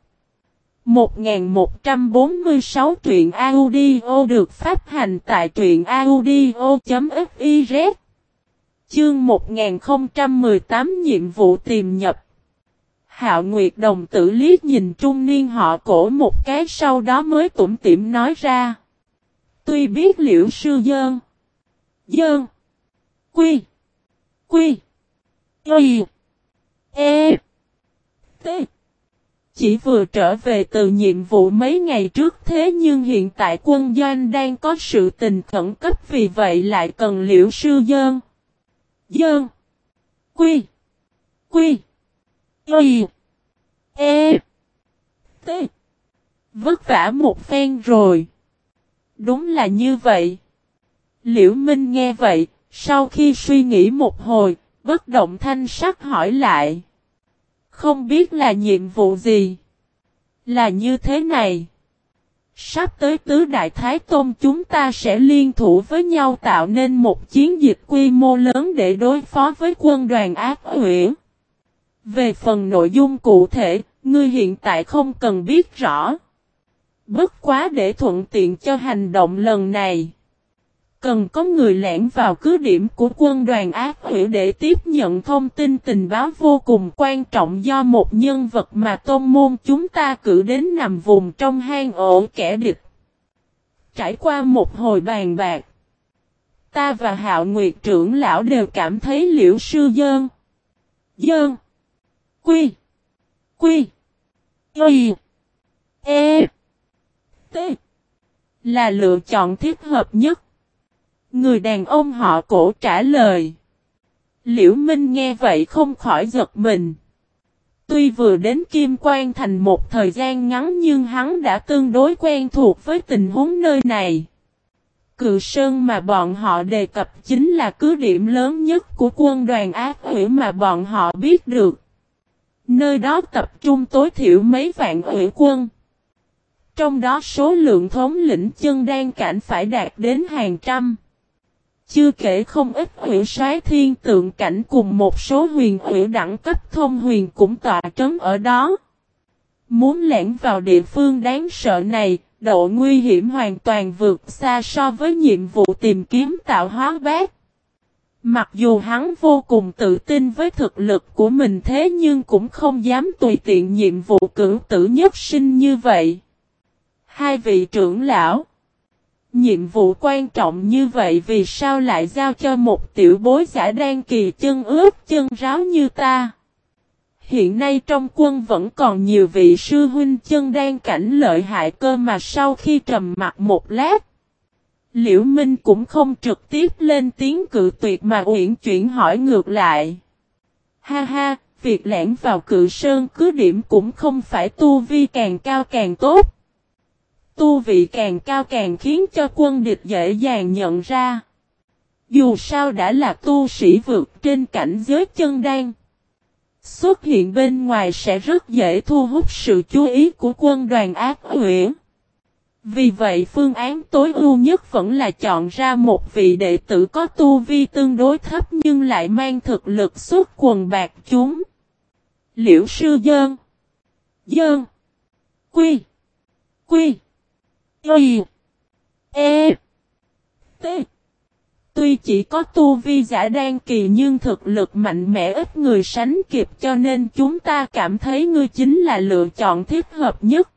1146 truyện audio được phát hành tại truyện audio.fiz. Chương 1018 nhiệm vụ tìm nhập. Hạo Nguyệt đồng tử liếc nhìn trung niên họ Cổ một cái, sau đó mới tủm tỉm nói ra. Tuy biết Liễu sư Dơn. Dơn. Quy. Quy. Y. E. T. Chỉ vừa trở về từ nhiệm vụ mấy ngày trước, thế nhưng hiện tại quân doanh đang có sự tình khẩn cấp, vì vậy lại cần Liễu sư Dơn. Dơn. Quy. Quy. Y. E. T. Vất vả một phen rồi. Đúng là như vậy. Liễu Minh nghe vậy, sau khi suy nghĩ một hồi, bất động thanh sắc hỏi lại. Không biết là nhiệm vụ gì? Là như thế này. Sắp tới Tứ Đại Thái Tôn chúng ta sẽ liên thủ với nhau tạo nên một chiến dịch quy mô lớn để đối phó với quân đoàn ác quỷ. Về phần nội dung cụ thể, ngươi hiện tại không cần biết rõ. Bất quá để thuận tiện cho hành động lần này, cần có người lẻn vào cứ điểm của quân đoàn ác quỷ để tiếp nhận thông tin tình báo vô cùng quan trọng do một nhân vật mà tôn môn chúng ta cử đến nằm vùng trong hang ổ kẻ địch. Trải qua một hồi bàn bạc, ta và Hạo Nguyệt trưởng lão đều cảm thấy Liễu sư Dơn. Dơn. Quy. Quy. Y. E. T. là lựa chọn thích hợp nhất. Người đàn ông họ Cổ trả lời. Liễu Minh nghe vậy không khỏi giật mình. Tuy vừa đến Kim Quan Thành một thời gian ngắn nhưng hắn đã tương đối quen thuộc với tình huống nơi này. Cự Sơn mà bọn họ đề cập chính là cứ điểm lớn nhất của quân đoàn ác quỷ mà bọn họ biết được. Nơi đó tập trung tối thiểu mấy vạn quỷ quân. Trong đó số lượng thống lĩnh chân đan cảnh phải đạt đến hàng trăm. Chưa kể không ít quỷ soái thiên tượng cảnh cùng một số huyền quỷ đẳng cấp thông huyền cũng tọa trấn ở đó. Muốn lẻn vào địa phương đáng sợ này, độ nguy hiểm hoàn toàn vượt xa so với nhiệm vụ tìm kiếm tạo hóa bát. Mặc dù hắn vô cùng tự tin với thực lực của mình thế nhưng cũng không dám tùy tiện nhiệm vụ cửu tử nhất sinh như vậy. Hai vị trưởng lão, nhiệm vụ quan trọng như vậy vì sao lại giao cho một tiểu bối giả đan kỳ chân ướt chân ráo như ta? Hiện nay trong quân vẫn còn nhiều vị sư huynh chân đan cảnh lợi hại cơ mà. Sau khi trầm mặc một lát, Liễu Minh cũng không trực tiếp lên tiếng cự tuyệt mà uyển chuyển hỏi ngược lại. Ha ha, việc lẻn vào Cự Sơn cứ điểm cũng không phải tu vi càng cao càng tốt. Tu vị càng cao càng khiến cho quân địch dễ dàng nhận ra. Dù sao đã là tu sĩ vượt trên cảnh giới chân đan. Xuất hiện bên ngoài sẽ rất dễ thu hút sự chú ý của quân đoàn ác quỷ. Vì vậy phương án tối ưu nhất vẫn là chọn ra một vị đệ tử có tu vi tương đối thấp nhưng lại mang thực lực xuất quần bạc chúng. Liễu Sư Dơn. Dơn. Quy. Quy. Y. E. T. Tuy chỉ có tu vi giả đan kỳ nhưng thực lực mạnh mẽ ít người sánh kịp cho nên chúng ta cảm thấy ngươi chính là lựa chọn thích hợp nhất.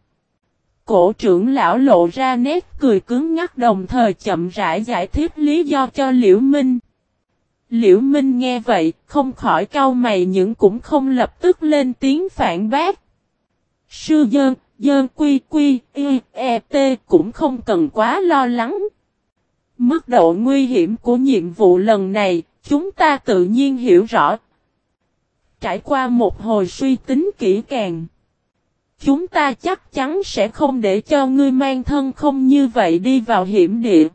Cổ trưởng lão lộ ra nét cười cứng ngắc đồng thời chậm rãi giải thích lý do cho Liễu Minh. Liễu Minh nghe vậy không khỏi cau mày nhưng cũng không lập tức lên tiếng phản bác. Sư Dơn, Dơn Quy Quy, Y, E, T cũng không cần quá lo lắng. Mức độ nguy hiểm của nhiệm vụ lần này, chúng ta tự nhiên hiểu rõ. Trải qua một hồi suy tính kỹ càng, chúng ta chắc chắn sẽ không để cho ngươi mang thân không như vậy đi vào hiểm địa.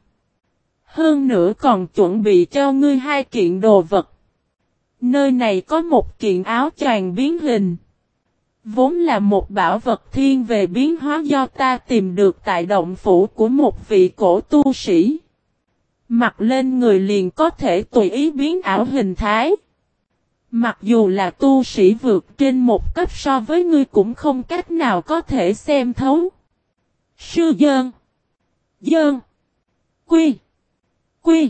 Hơn nữa còn chuẩn bị cho ngươi 2 kiện đồ vật. Nơi này có một kiện áo choàng biến hình. Vốn là một bảo vật thiên về biến hóa do ta tìm được tại động phủ của một vị cổ tu sĩ. Mặc lên người liền có thể tùy ý biến ảo hình thái. Mặc dù là tu sĩ vượt trên một cấp so với ngươi cũng không cách nào có thể xem thấu. Sư Dơn. Dơn. Quy. Quy.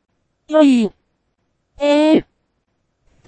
Y. E. T.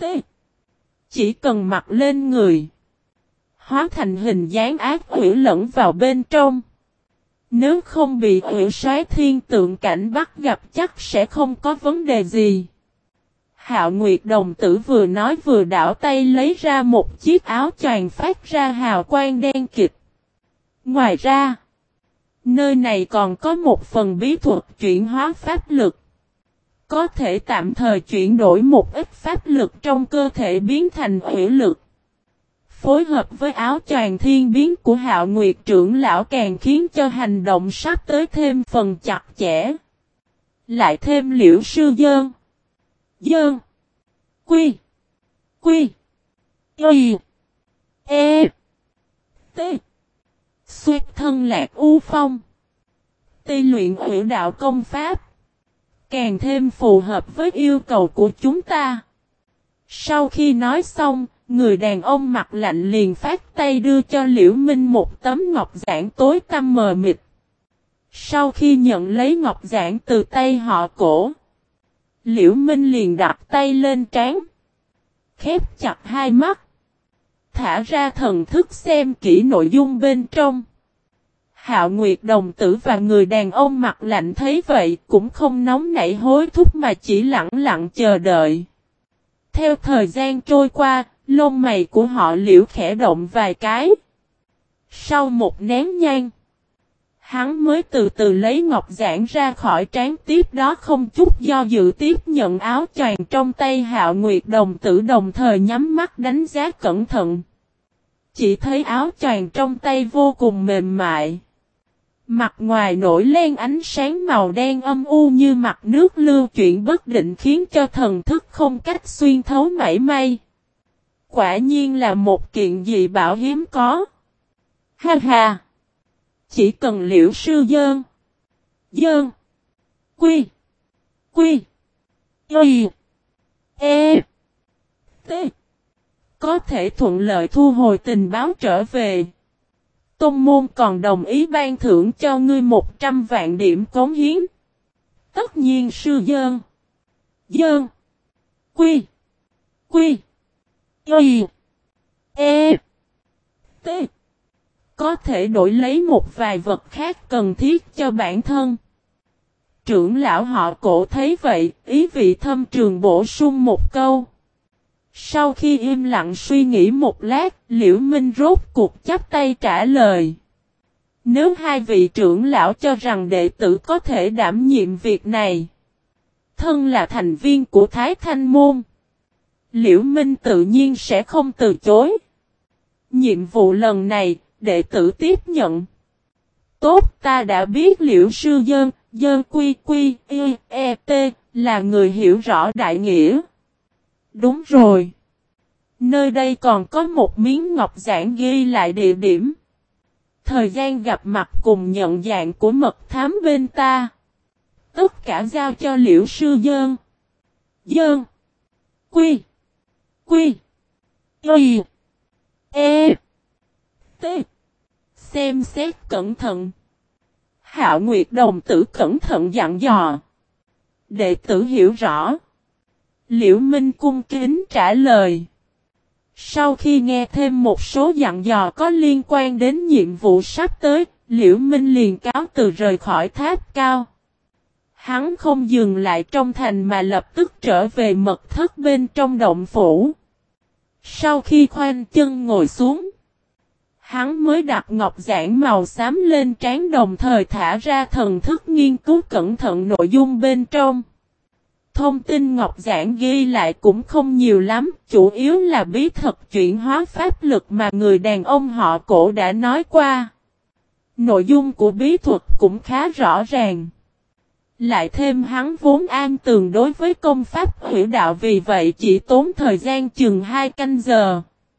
Chỉ cần mặc lên người, hóa thành hình dáng ác quỷ lẫn vào bên trong. Nếu không bị quỷ soái thiên tượng cảnh bắt gặp chắc sẽ không có vấn đề gì. Hạo Nguyệt đồng tử vừa nói vừa đảo tay lấy ra một chiếc áo choàng phát ra hào quang đen kịt. Ngoài ra, nơi này còn có một phần bí thuật chuyển hóa pháp lực. Có thể tạm thời chuyển đổi một ít pháp lực trong cơ thể biến thành quỷ lực. Phối hợp với áo choàng thiên biến của Hạo Nguyệt trưởng lão càng khiến cho hành động sắp tới thêm phần chặt chẽ. Lại thêm Liễu Sư Dơn. Dơn. Quy. Quy. Y. E. T. Xuyết thân lạc u phong. Ti luyện hủy đạo công pháp. Càng thêm phù hợp với yêu cầu của chúng ta. Sau khi nói xong, người đàn ông mặt lạnh liền phát tay đưa cho Liễu Minh một tấm ngọc giản tối tăm mờ mịt. Sau khi nhận lấy ngọc giản từ tay họ Cổ, Liễu Minh liền đặt tay lên trán, khép chặt hai mắt, thả ra thần thức xem kỹ nội dung bên trong. Hạo Nguyệt đồng tử và người đàn ông mặt lạnh thấy vậy cũng không nóng nảy hối thúc mà chỉ lặng lặng chờ đợi. Theo thời gian trôi qua, lông mày của họ Liễu khẽ động vài cái. Sau một nén nhang, hắn mới từ từ lấy ngọc giản ra khỏi trán, tiếp đó không chút do dự tiếp nhận áo choàng trong tay Hạo Nguyệt đồng tử đồng thời nhắm mắt đánh giá cẩn thận. Chỉ thấy áo choàng trong tay vô cùng mềm mại. Mặt ngoài nổi lên ánh sáng màu đen âm u như mặt nước lưu chuyển bất định khiến cho thần thức không cách xuyên thấu mảy may. Quả nhiên là một kiện dị bảo hiếm có. Ha ha! Chỉ cần Liễu Sư Dơn. Dơn. Quy. Quy. Y. E. T. Có thể thuận lợi thu hồi tình báo trở về. Tôn môn còn đồng ý ban thưởng cho ngươi 100 vạn điểm cống hiến. Tất nhiên Sư Dơn. Dơn. Quy. Quy. Y. E. T. Có thể đổi lấy một vài vật khác cần thiết cho bản thân. Trưởng lão họ Cổ thấy vậy, ý vị thâm trường bổ sung một câu. Sau khi im lặng suy nghĩ một lát, Liễu Minh rốt cuộc chắp tay trả lời. Nếu hai vị trưởng lão cho rằng đệ tử có thể đảm nhiệm việc này, thân là thành viên của Thái Thanh Môn, Liễu Minh tự nhiên sẽ không từ chối. Nhiệm vụ lần này, đệ tử tiếp nhận. tốt, ta đã biết Liễu sư Dơn, Dơn quy quy, t, là người hiểu rõ đại nghĩa. Đúng rồi. Nơi đây còn có một miếng ngọc giản ghi lại địa điểm. Thời gian gặp mặt cùng nhận dạng của mật thám bên ta. Tất cả giao cho Liễu sư Dơn. Dơn. Quy. Quy. Y. E. T. Xem xét cẩn thận. Hạo Nguyệt đồng tử cẩn thận dặn dò. Đệ tử hiểu rõ. Liễu Minh cung kính trả lời. Sau khi nghe thêm một số dặn dò có liên quan đến nhiệm vụ sắp tới, Liễu Minh liền cáo từ rời khỏi tháp cao. Hắn không dừng lại trong thành mà lập tức trở về mật thất bên trong động phủ. Sau khi khoanh chân ngồi xuống, hắn mới đặt ngọc giản màu xám lên trán, đồng thời thả ra thần thức nghiên cứu cẩn thận nội dung bên trong. Thông tin ngọc giản ghi lại cũng không nhiều lắm, chủ yếu là bí thuật chuyển hóa pháp lực mà người đàn ông họ Cổ đã nói qua. Nội dung của bí thuật cũng khá rõ ràng. Lại thêm hắn vốn an tường đối với công pháp huyễn đạo, vì vậy chỉ tốn thời gian chừng 2 canh giờ.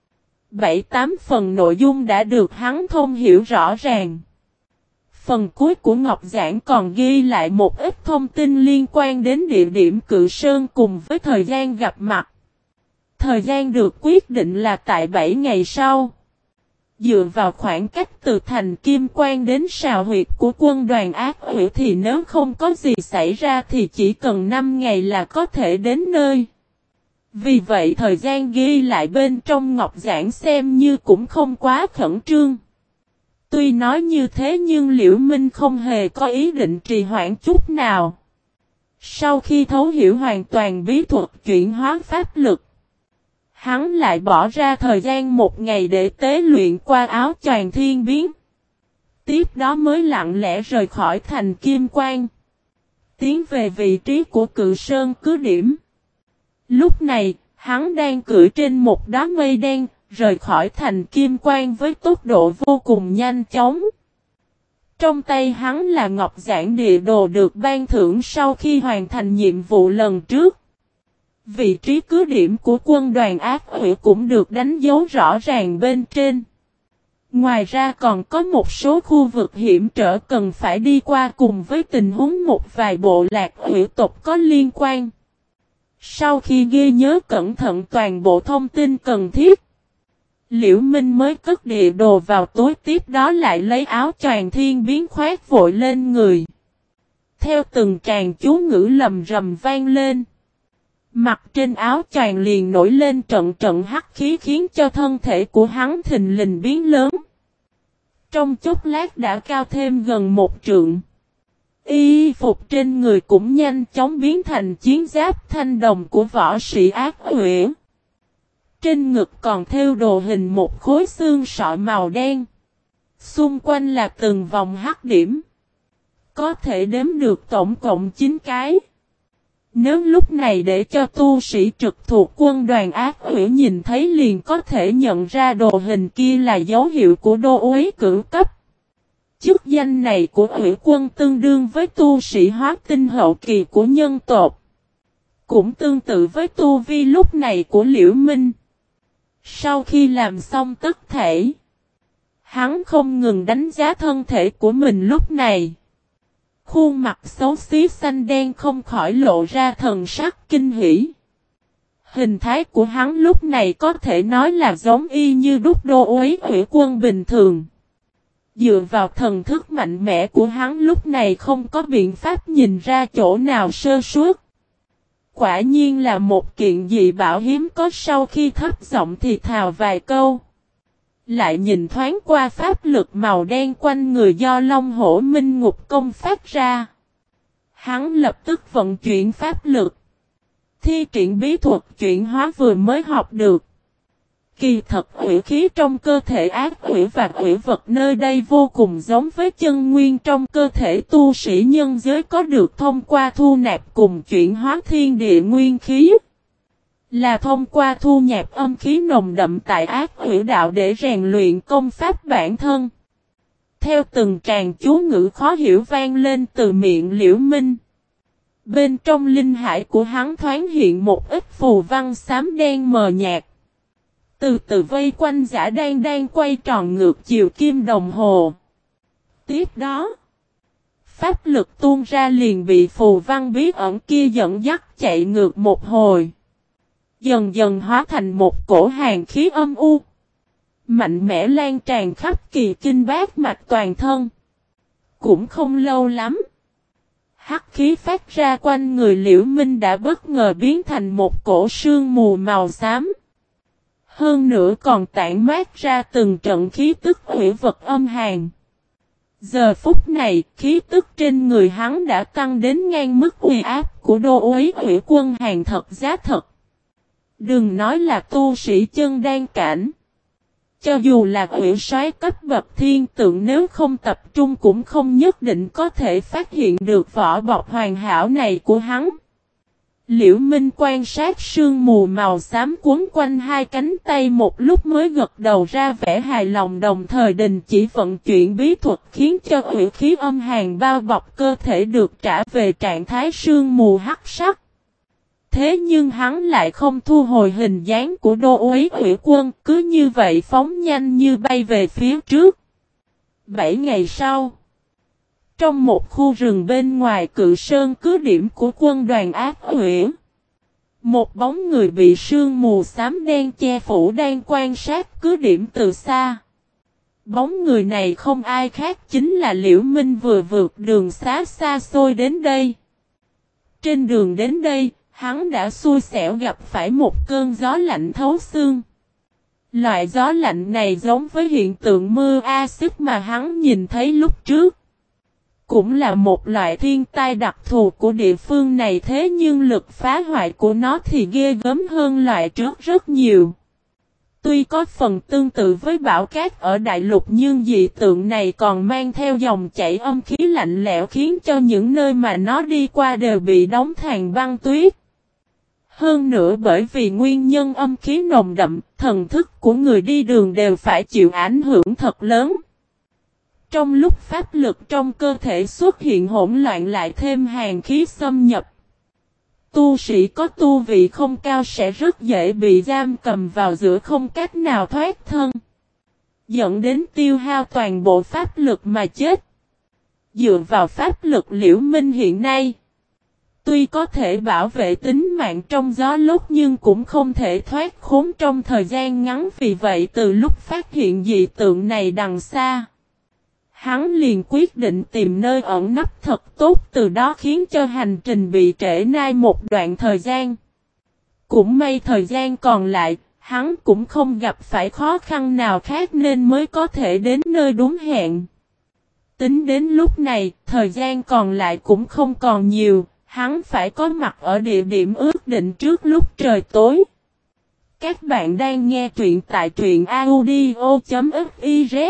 7-8 phần nội dung đã được hắn thông hiểu rõ ràng. Phần cuối của ngọc giản còn ghi lại một ít thông tin liên quan đến địa điểm Cự Sơn cùng với thời gian gặp mặt. Thời gian được quyết định là tại 7 ngày sau. Dựa vào khoảng cách từ thành Kim Quan đến sào huyệt của quân đoàn ác huyết thì nếu không có gì xảy ra thì chỉ cần 5 ngày là có thể đến nơi. Vì vậy thời gian ghi lại bên trong ngọc giản xem như cũng không quá khẩn trương. Tuy nói như thế nhưng Liễu Minh không hề có ý định trì hoãn chút nào. Sau khi thấu hiểu hoàn toàn bí thuật chuyển hóa pháp lực, hắn lại bỏ ra thời gian 1 ngày để tế luyện qua áo choàng thiên biến. Tiếp đó mới lặng lẽ rời khỏi thành Kim Quan, tiến về vị trí của Cự Sơn cứ điểm. Lúc này, hắn đang cưỡi trên một đám mây đen, rời khỏi thành Kim Quan với tốc độ vô cùng nhanh chóng. Trong tay hắn là ngọc giản địa đồ được ban thưởng sau khi hoàn thành nhiệm vụ lần trước. Vị trí cứ điểm của quân đoàn ác huyết cũng được đánh dấu rõ ràng bên trên. Ngoài ra còn có một số khu vực hiểm trở cần phải đi qua cùng với tình huống một vài bộ lạc huyết tộc có liên quan. Sau khi ghi nhớ cẩn thận toàn bộ thông tin cần thiết, Liễu Minh mới cất địa đồ vào túi, tiếp đó lại lấy áo choàng thiên biến khoác vội lên người. Theo từng tràng chú ngữ lầm rầm vang lên, mặt trên áo choàng liền nổi lên trận trận hắc khí khiến cho thân thể của hắn thình lình biến lớn. Trong chốc lát đã cao thêm gần 1 trượng. Y phục trên người cũng nhanh chóng biến thành chiến giáp thanh đồng của võ sĩ ác huyễn. Trên ngực còn thêu đồ hình một khối xương sọ màu đen. Xung quanh là từng vòng hắc điểm. Có thể đếm được tổng cộng 9 cái. Nếu lúc này để cho tu sĩ trực thuộc quân đoàn ác huyễn nhìn thấy liền có thể nhận ra đồ hình kia là dấu hiệu của đô uý cửu cấp. Chức danh này của Hủy Quân tương đương với tu sĩ hóa tinh hậu kỳ của nhân tộc. Cũng tương tự với tu vi lúc này của Liễu Minh. Sau khi làm xong tất thể, hắn không ngừng đánh giá thân thể của mình lúc này. Khuôn mặt xấu xí xanh đen không khỏi lộ ra thần sắc kinh hỉ. Hình thái của hắn lúc này có thể nói là giống y như đúc đô uý Hủy Quân bình thường. Dựa vào thần thức mạnh mẽ của hắn lúc này không có biện pháp nhìn ra chỗ nào sơ suất. Quả nhiên là một kiện dị bảo hiếm có, sau khi thấp giọng thì thào vài câu. Lại nhìn thoáng qua pháp lực màu đen quanh người do Long Hổ Minh Ngục công phát ra. Hắn lập tức vận chuyển pháp lực. Thi triển bí thuật chuyển hóa vừa mới học được. Kỳ thật hủy khí trong cơ thể ác hủy và hủy vật nơi đây vô cùng giống với chân nguyên trong cơ thể tu sĩ nhân giới có được thông qua thu nạp cùng chuyển hóa thiên địa nguyên khí. Là thông qua thu nạp âm khí nồng đậm tại ác hủy đạo để rèn luyện công pháp bản thân. theo từng tràng chú ngữ khó hiểu vang lên từ miệng Liễu Minh. Bên trong linh hải của hắn thoáng hiện một ít phù văn xám đen mờ nhạt. Từ từ vây quanh giả đang quay tròn ngược chiều kim đồng hồ. Tiếp đó, pháp lực tuôn ra liền bị phù văn bí ẩn kia dẫn dắt chạy ngược một hồi. Dần dần hóa thành một cổ hàn khí âm u. Mạnh mẽ lan tràn khắp kỳ kinh bát mạch toàn thân. Cũng không lâu lắm. Hắc khí phát ra quanh người Liễu Minh đã bất ngờ biến thành một cổ sương mù màu xám. Hơn nữa còn tản mát ra từng trận khí tức hủy vật âm hàn. Giờ phút này, khí tức trên người hắn đã tăng đến ngang mức uy áp của đô úy hủy quân hàng thật giá thật. Đừng nói là tu sĩ chân đan cảnh. Cho dù là hủy soái cấp bậc thiên tượng nếu không tập trung cũng không nhất định có thể phát hiện được vỏ bọc hoàn hảo này của hắn. Liễu Minh quan sát sương mù màu xám cuốn quanh hai cánh tay một lúc mới gật đầu ra vẻ hài lòng, đồng thời đình chỉ vận chuyển bí thuật khiến cho hủy khí âm hàn bao bọc cơ thể được trả về trạng thái sương mù hắc sắc. Thế nhưng hắn lại không thu hồi hình dáng của đô úy hủy quân, cứ như vậy phóng nhanh như bay về phía trước. 7 ngày sau, trong một khu rừng bên ngoài Cự Sơn cứ điểm của quân đoàn ác hủy, một bóng người bị sương mù xám đen che phủ đang quan sát cứ điểm từ xa. Bóng người này không ai khác chính là Liễu Minh vừa vượt đường xá xa xôi đến đây. Trên đường đến đây, hắn đã xui xẻo gặp phải một cơn gió lạnh thấu xương. Loại gió lạnh này giống với hiện tượng mưa axit mà hắn nhìn thấy lúc trước. Cũng là một loại thiên tai đặc thù của địa phương này, thế nhưng lực phá hoại của nó thì ghê gớm hơn loại trước rất nhiều. Tuy có phần tương tự với bão cát ở đại lục nhưng dị tượng này còn mang theo dòng chảy âm khí lạnh lẽo khiến cho những nơi mà nó đi qua đều bị đóng thành băng tuyết. Hơn nữa bởi vì nguyên nhân âm khí nồng đậm, thần thức của người đi đường đều phải chịu ảnh hưởng thật lớn. Trong lúc pháp lực trong cơ thể xuất hiện hỗn loạn lại thêm hàn khí xâm nhập, tu sĩ có tu vị không cao sẽ rất dễ bị giam cầm vào giữa không cách nào thoát thân, dẫn đến tiêu hao toàn bộ pháp lực mà chết. Dựa vào pháp lực Liễu Minh hiện nay, tuy có thể bảo vệ tính mạng trong gió lốc nhưng cũng không thể thoát khốn trong thời gian ngắn, vì vậy từ lúc phát hiện dị tượng này đằng xa, hắn liền quyết định tìm nơi ẩn nấp thật tốt, từ đó khiến cho hành trình bị trễ nải một đoạn thời gian. Cũng may thời gian còn lại, hắn cũng không gặp phải khó khăn nào khác nên mới có thể đến nơi đúng hẹn. Tính đến lúc này, thời gian còn lại cũng không còn nhiều, hắn phải có mặt ở địa điểm ước định trước lúc trời tối. Các bạn đang nghe truyện tại truyện audio.fiz.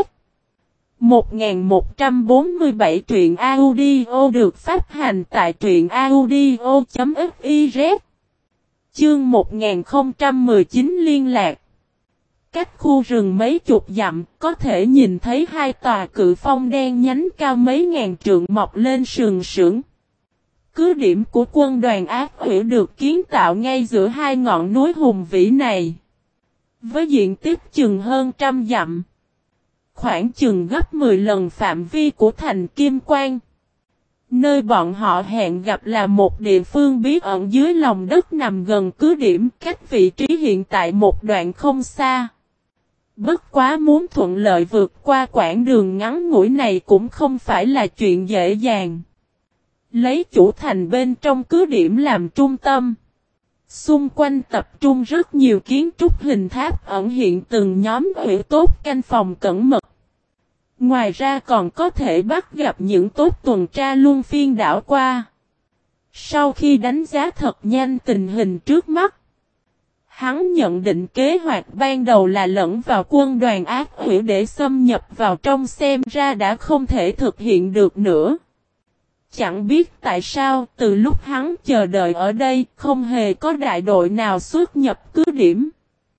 1147 truyện audio được phát hành tại truyện audio.fiz. Chương 1019 liên lạc. Cách khu rừng mấy chục dặm, có thể nhìn thấy hai tòa cự phong đen nhánh cao mấy ngàn trượng mọc lên sừng sững. Cứ điểm của quân đoàn ác hủy được kiến tạo ngay giữa hai ngọn núi hùng vĩ này. Với diện tích chừng hơn 100 dặm, khoảng chừng gấp 10 lần phạm vi của thành Kim Quan. Nơi bọn họ hẹn gặp là một địa phương bí ẩn dưới lòng đất nằm gần cứ điểm, cách vị trí hiện tại một đoạn không xa. Bất quá muốn thuận lợi vượt qua quãng đường ngắn ngủi này cũng không phải là chuyện dễ dàng. Lấy chủ thành bên trong cứ điểm làm trung tâm, xung quanh tập trung rất nhiều kiến trúc hình tháp ẩn hiện từng nhóm hủy tốt canh phòng cẩn mật. Ngoài ra còn có thể bắt gặp những tốt tuần tra luân phiên đảo qua. Sau khi đánh giá thật nhanh tình hình trước mắt, hắn nhận định kế hoạch ban đầu là lẫn vào quân đoàn ác hủy để xâm nhập vào trong xem ra đã không thể thực hiện được nữa. Chẳng biết tại sao, từ lúc hắn chờ đợi ở đây, không hề có đại đội nào xuất nhập cứ điểm.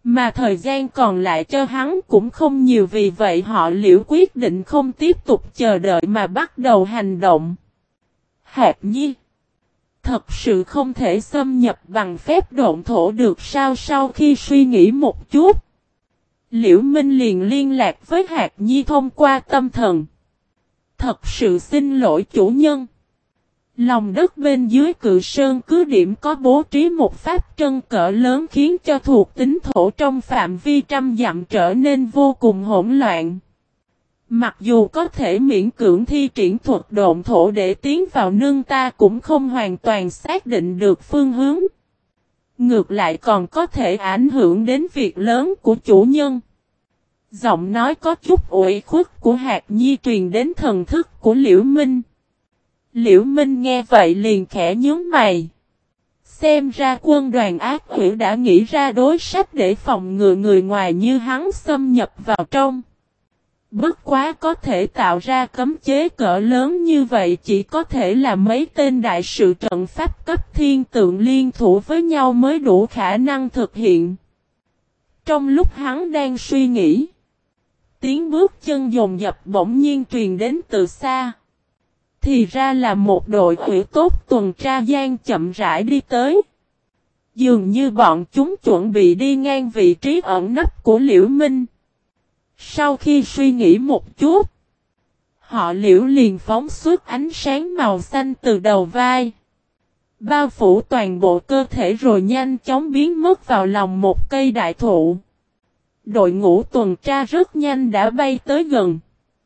Mà thời gian còn lại cho hắn cũng không nhiều, vì vậy họ Liễu quyết định không tiếp tục chờ đợi mà bắt đầu hành động. Hạc Nhi, thật sự không thể xâm nhập bằng phép độn thổ được sao? Sau khi suy nghĩ một chút, Liễu Minh liền liên lạc với Hạc Nhi thông qua tâm thần. Thật sự xin lỗi chủ nhân. Lòng đất bên dưới Cự Sơn cứ điểm có bố trí một pháp trân cỡ lớn khiến cho thuộc tính thổ trong phạm vi trăm dặm trở nên vô cùng hỗn loạn. Mặc dù có thể miễn cưỡng thi triển thuật độn thổ để tiến vào nương, ta cũng không hoàn toàn xác định được phương hướng. Ngược lại còn có thể ảnh hưởng đến việc lớn của chủ nhân. Giọng nói có chút ủy khuất của Hạc Nhi truyền đến thần thức của Liễu Minh. Liễu Minh nghe vậy liền khẽ nhướng mày. Xem ra quân đoàn ác quỷ đã nghĩ ra đối sách để phòng ngừa người ngoài như hắn xâm nhập vào trong. Bất quá có thể tạo ra cấm chế cỡ lớn như vậy chỉ có thể là mấy tên đại sự trận pháp cấp thiên tượng liên thủ với nhau mới đủ khả năng thực hiện. Trong lúc hắn đang suy nghĩ, tiếng bước chân dồn dập bỗng nhiên truyền đến từ xa. Thì ra là một đội quỷ tốt tuần tra gian chậm rãi đi tới. Dường như bọn chúng chuẩn bị đi ngang vị trí ẩn nấp của Liễu Minh. Sau khi suy nghĩ một chút, họ Liễu liền phóng xuất ánh sáng màu xanh từ đầu vai, bao phủ toàn bộ cơ thể rồi nhanh chóng biến mất vào lòng một cây đại thụ. Đội ngũ tuần tra rất nhanh đã bay tới gần.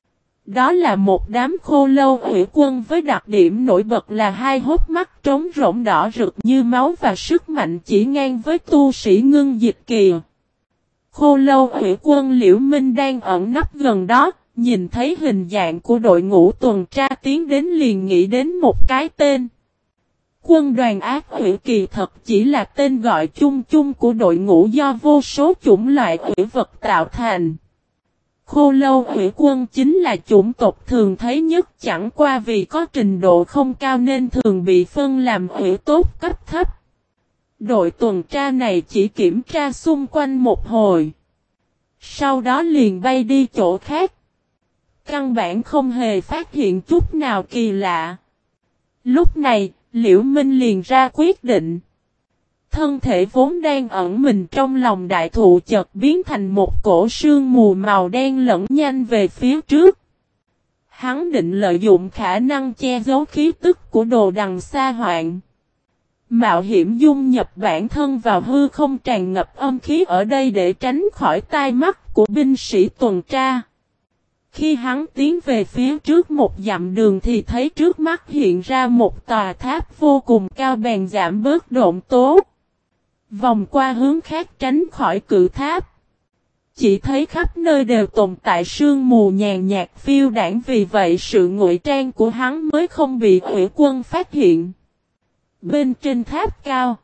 Đó là một đám khô lâu hủy quân với đặc điểm nổi bật là hai hốc mắt trống rỗng đỏ rực như máu và sức mạnh chỉ ngang với tu sĩ ngưng dịch kỳ. Khô lâu hủy quân Liễu Minh đang ẩn nấp gần đó, nhìn thấy hình dạng của đội ngũ tuần tra tiến đến liền nghĩ đến một cái tên. Quân đoàn ác quỷ kỳ thật chỉ là tên gọi chung chung của đội ngũ do vô số chủng loại quỷ vật tạo thành. Khô lâu quỷ quân chính là chủng tộc thường thấy nhất, chẳng qua vì có trình độ không cao nên thường bị phân làm quỷ tốt cấp thấp. Đội tuần tra này chỉ kiểm tra xung quanh một hồi, sau đó liền bay đi chỗ khác. Căn bản không hề phát hiện chút nào kỳ lạ. Lúc này, Liễu Minh liền ra quyết định. Thân thể vốn đang ẩn mình trong lòng đại thụ chợt biến thành một cổ sương mù màu đen lẫn nhanh về phía trước. Hắn định lợi dụng khả năng che giấu khí tức của đồ đằng xa hoạn, mạo hiểm dung nhập bản thân vào hư không tràn ngập âm khí ở đây để tránh khỏi tai mắt của binh sĩ tuần tra. Khi hắn tiến về phía trước một dặm đường thì thấy trước mắt hiện ra một tòa tháp vô cùng cao bèn giảm bớt độn tố. Vòng qua hướng khác tránh khỏi cự tháp. Chỉ thấy khắp nơi đều tồn tại sương mù nhàn nhạt phiêu đãng, vì vậy sự ngụy trang của hắn mới không bị quỷ quân phát hiện. Bên trên tháp cao,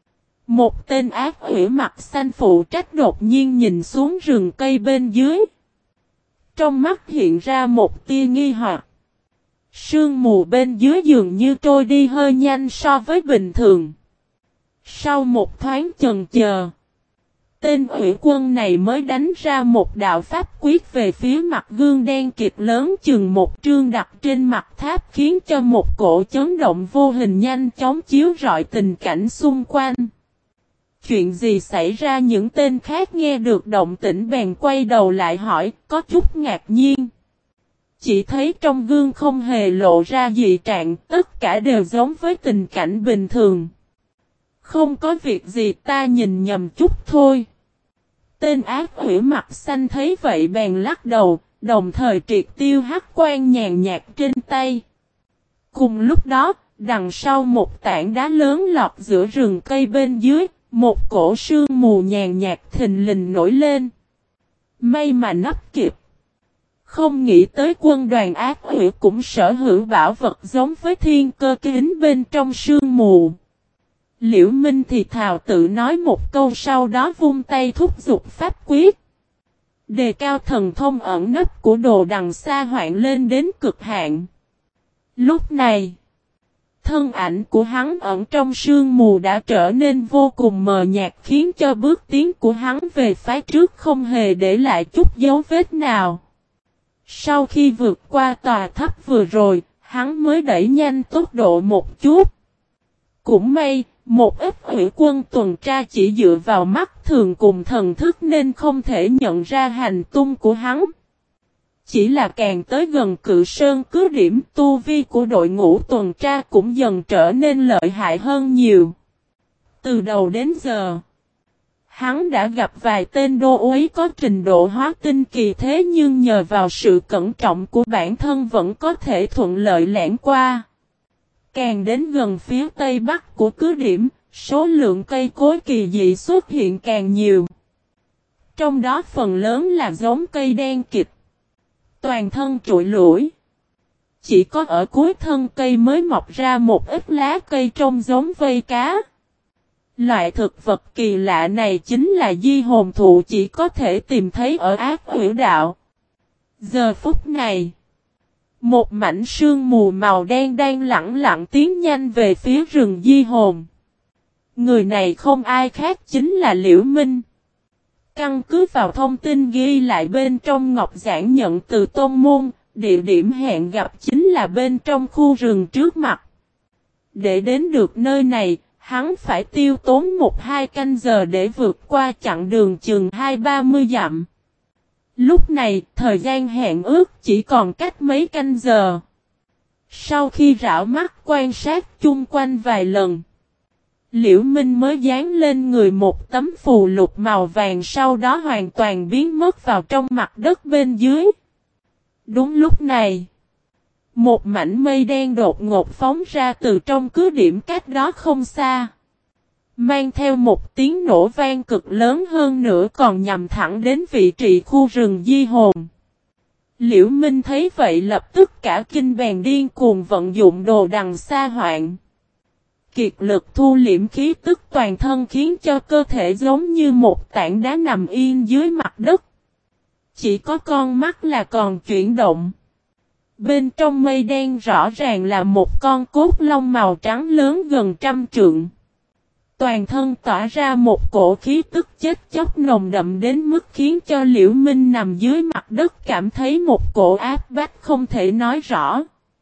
một tên ác quỷ mặt xanh phụ trách đột nhiên nhìn xuống rừng cây bên dưới. Trong mắt hiện ra một tia nghi hoặc. Sương mù bên dưới dường như trôi đi hơi nhanh so với bình thường. Sau một thoáng chần chờ, tên quỷ quân này mới đánh ra một đạo pháp quyết về phía mặt gương đen kịt lớn chừng một trương đặt trên mặt tháp, khiến cho một cổ chấn động vô hình nhanh chóng chiếu rọi tình cảnh xung quanh. Chuyện gì xảy ra? Những tên khác nghe được động tĩnh bèn quay đầu lại hỏi, có chút ngạc nhiên. Chỉ thấy trong gương không hề lộ ra dị trạng, tất cả đều giống với tình cảnh bình thường. Không có việc gì, ta nhìn nhầm chút thôi. Tên ác quỷ mặt xanh thấy vậy bèn lắc đầu, đồng thời triệt tiêu hắc quan nhàn nhạt trên tay. Cùng lúc đó, đằng sau một tảng đá lớn lọt giữa rừng cây bên dưới, một cổ sương mù nhàn nhạt thình lình nổi lên. May mà nấp kịp. Không nghĩ tới quân đoàn ác quỷ cũng sở hữu bảo vật giống với thiên cơ kính bên trong sương mù. Liễu Minh thì thào tự nói một câu, sau đó vung tay thúc giục pháp quyết. Đề cao thần thông ẩn nấp của đồ đằng xa hoạn lên đến cực hạn. Lúc này, Thân ảnh của hắn ẩn trong sương mù đã trở nên vô cùng mờ nhạt khiến cho bước tiến của hắn về phía trước không hề để lại chút dấu vết nào. Sau khi vượt qua tòa tháp vừa rồi, hắn mới đẩy nhanh tốc độ một chút. Cũng may, một ít hủy quân tuần tra chỉ dựa vào mắt thường cùng thần thức nên không thể nhận ra hành tung của hắn. Chỉ là càng tới gần Cự Sơn cứ điểm, tu vi của đội ngũ tuần tra cũng dần trở nên lợi hại hơn nhiều. Từ đầu đến giờ, hắn đã gặp vài tên đô úy có trình độ hóa tinh kỳ thế nhưng nhờ vào sự cẩn trọng của bản thân vẫn có thể thuận lợi lẻn qua. Càng đến gần phía tây bắc của cứ điểm, số lượng cây cối kỳ dị xuất hiện càng nhiều. Trong đó phần lớn là giống cây đen kịt, toàn thân trụi lủi. Chỉ có ở cuối thân cây mới mọc ra một ít lá cây trông giống vây cá. Loại thực vật kỳ lạ này chính là di hồn thụ chỉ có thể tìm thấy ở Ác Hủy Đạo. Giờ phút này, một mảnh sương mù màu đen đang lẳng lặng tiến nhanh về phía rừng di hồn. Người này không ai khác chính là Liễu Minh. Căn cứ vào thông tin ghi lại bên trong ngọc giản nhận từ tôn môn, địa điểm hẹn gặp chính là bên trong khu rừng trước mặt. Để đến được nơi này, hắn phải tiêu tốn 1-2 canh giờ để vượt qua chặng đường chừng 20-30 dặm. Lúc này, thời gian hẹn ước chỉ còn cách mấy canh giờ. Sau khi rảo mắt quan sát chung quanh vài lần, Liễu Minh mới dán lên người một tấm phù lục màu vàng, sau đó hoàn toàn biến mất vào trong mặt đất bên dưới. Đúng lúc này, một mảnh mây đen đột ngột phóng ra từ trong cứ điểm cách đó không xa, mang theo một tiếng nổ vang cực lớn hơn nữa còn nhằm thẳng đến vị trí khu rừng di hồn. Liễu Minh thấy vậy lập tức cả kinh bèn điên cuồng vận dụng đồ đằng sa hoạn. Kiệt lực thu liễm khí tức toàn thân khiến cho cơ thể giống như một tảng đá nằm yên dưới mặt đất. Chỉ có con mắt là còn chuyển động. Bên trong mây đen rõ ràng là một con cốt long màu trắng lớn gần 100 trượng. Toàn thân tỏa ra một cổ khí tức chết chóc nồng đậm đến mức khiến cho Liễu Minh nằm dưới mặt đất cảm thấy một cổ áp bách không thể nói rõ.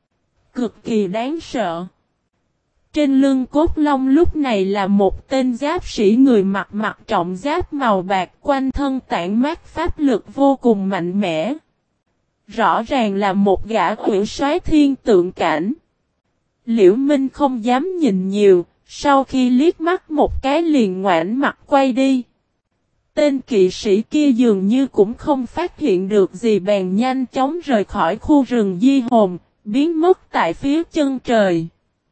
Cực kỳ đáng sợ. Trên lưng cốt long lúc này là một tên giáp sĩ người mặc trọng giáp màu bạc, quanh thân tản mát pháp lực vô cùng mạnh mẽ. Rõ ràng là một gã quỷ soái thiên tượng cảnh. Liễu Minh không dám nhìn nhiều, sau khi liếc mắt một cái liền ngoảnh mặt quay đi. Tên kỵ sĩ kia dường như cũng không phát hiện được gì bèn nhanh chóng rời khỏi khu rừng di hồn, biến mất tại phía chân trời.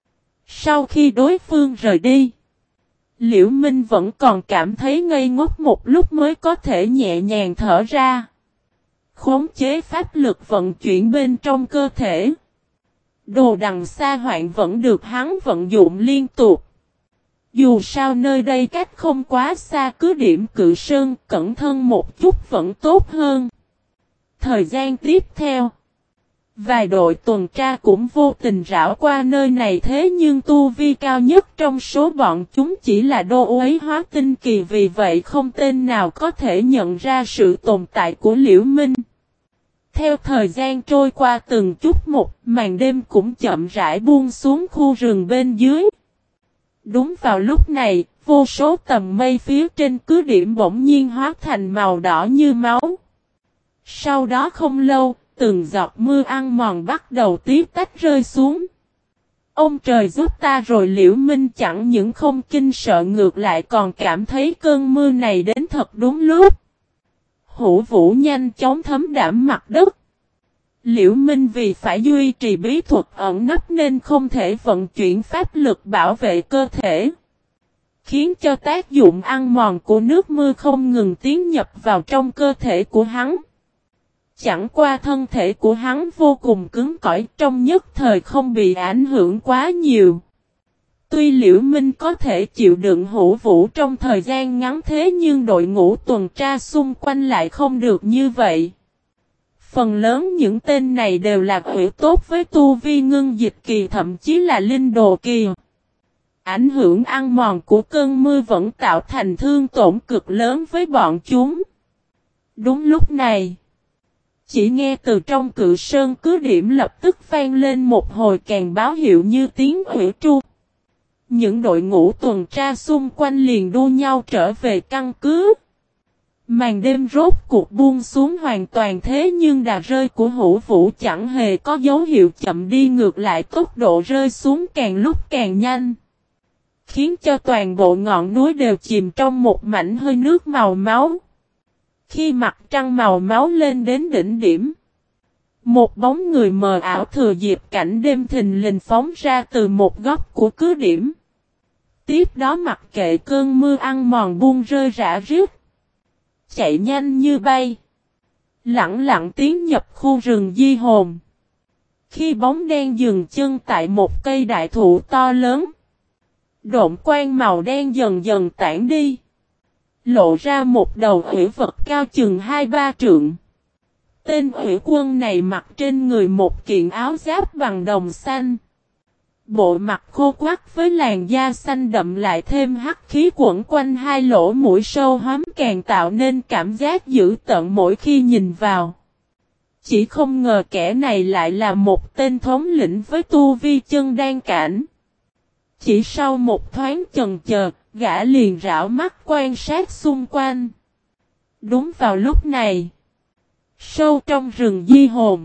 Sau khi đối phương rời đi, Liễu Minh vẫn còn cảm thấy ngây ngốc một lúc mới có thể nhẹ nhàng thở ra. Khống chế pháp lực vận chuyển bên trong cơ thể. Đồ đằng sa hoạn vẫn được hắn vận dụng liên tục. Dù sao nơi đây cách không quá xa, cứ điểm Cự Sơn, cẩn thận một chút vẫn tốt hơn. Thời gian tiếp theo, vài đội tuần tra cũng vô tình rảo qua nơi này, thế nhưng tu vi cao nhất trong số bọn chúng chỉ là đô úy hóa tinh kỳ, vì vậy không tên nào có thể nhận ra sự tồn tại của Liễu Minh. Theo thời gian trôi qua từng chút một, màn đêm cũng chậm rãi buông xuống khu rừng bên dưới. Đúng vào lúc này, vô số tầng mây phía trên cứ điểm bỗng nhiên hóa thành màu đỏ như máu. Sau đó không lâu, từng giọt mưa ăn mòn bắt đầu tiếp tách rơi xuống. Ông trời giúp ta rồi, Liễu Minh chẳng những không kinh sợ ngược lại còn cảm thấy cơn mưa này đến thật đúng lúc. Hữu vũ nhanh chóng thấm đẫm mặt đất. Liễu Minh vì phải duy trì bí thuật ẩn nấp nên không thể vận chuyển pháp lực bảo vệ cơ thể, khiến cho tác dụng ăn mòn của nước mưa không ngừng tiến nhập vào trong cơ thể của hắn. Chẳng qua thân thể của hắn vô cùng cứng cỏi, trong nhất thời không bị ảnh hưởng quá nhiều. Tuy Liễu Minh có thể chịu đựng hữu vũ trong thời gian ngắn thế nhưng đội ngũ tuần tra xung quanh lại không được như vậy. Phần lớn những tên này đều là quỷ tốt với tu vi ngưng dịch kỳ thậm chí là linh đồ kỳ. Ảnh hưởng ăn mòn của cơn mưa vẫn tạo thành thương tổn cực lớn với bọn chúng. Đúng lúc này, chỉ nghe từ trong Cự Sơn cứ điểm lập tức vang lên một hồi kèn báo hiệu như tiếng hủy tru. Những đội ngũ tuần tra xung quanh liền đua nhau trở về căn cứ. Màn đêm rốt cuộc buông xuống hoàn toàn, thế nhưng đà rơi của Hữu Vũ chẳng hề có dấu hiệu chậm đi, ngược lại tốc độ rơi xuống càng lúc càng nhanh, khiến cho toàn bộ ngọn núi đều chìm trong một mảnh hơi nước màu máu. Khi mặt trăng màu máu lên đến đỉnh điểm, một bóng người mờ ảo thừa dịp cảnh đêm thình lình phóng ra từ một góc của cứ điểm. Tiếp đó mặc kệ cơn mưa ăn mòn buông rơi rã rít, chạy nhanh như bay, lẳng lặng tiến nhập khu rừng di hồn. Khi bóng đen dừng chân tại một cây đại thụ to lớn, độn quang màu đen dần dần tản đi, lộ ra một đầu hủy vật cao chừng 2-3 trượng. Tên hủy quân này mặc trên người một kiện áo giáp bằng đồng xanh. Bộ mặt khô quắt với làn da xanh đậm lại thêm hắc khí quẩn quanh hai lỗ mũi sâu hoắm càng tạo nên cảm giác dữ tợn mỗi khi nhìn vào. Chỉ không ngờ kẻ này lại là một tên thống lĩnh với tu vi chân đan cảnh. Chỉ sau một thoáng chần chờ, gã liền rảo mắt quan sát xung quanh. Đúng vào lúc này, sâu trong rừng di hồn,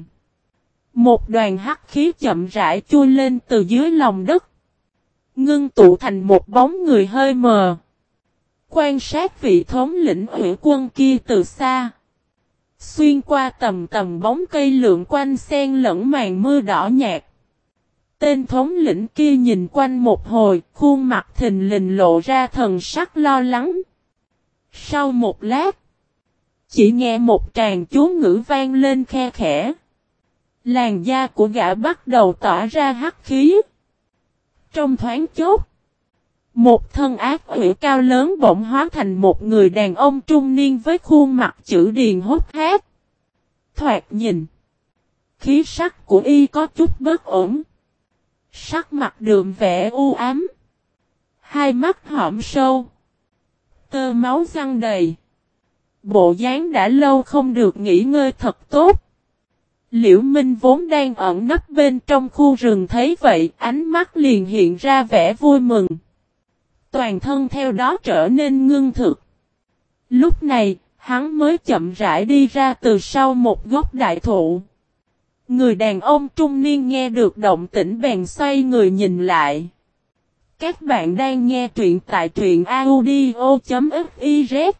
một đoàn hắc khí chậm rãi chui lên từ dưới lòng đất, ngưng tụ thành một bóng người hơi mờ. Quan sát vị thống lĩnh hủy quân kia từ xa, xuyên qua tầm tầm bóng cây lượn quanh xen lẫn màn mưa đỏ nhạt. Tên thống lĩnh kia nhìn quanh một hồi, khuôn mặt thình lình lộ ra thần sắc lo lắng. Sau một lát, chỉ nghe một tràng chú ngữ vang lên khe khẽ. Làn da của gã bắt đầu tỏa ra hắc khí. Trong thoáng chốc, một thân ác quỷ cao lớn bỗng hóa thành một người đàn ông trung niên với khuôn mặt chữ điền hốc hác. Thoạt nhìn, khí sắc của y có chút bất ổn. Sắc mặt đượm vẻ u ám, hai mắt hõm sâu, tơ máu răng đầy. Bộ dáng đã lâu không được nghỉ ngơi thật tốt. Liễu Minh vốn đang ẩn nấp bên trong khu rừng thấy vậy, ánh mắt liền hiện ra vẻ vui mừng. Toàn thân theo đó trở nên ngưng thực. Lúc này, hắn mới chậm rãi đi ra từ sau một gốc đại thụ. Người đàn ông trung niên nghe được động tĩnh bèn xoay người nhìn lại. Các bạn đang nghe truyện tại truyện audio.fiz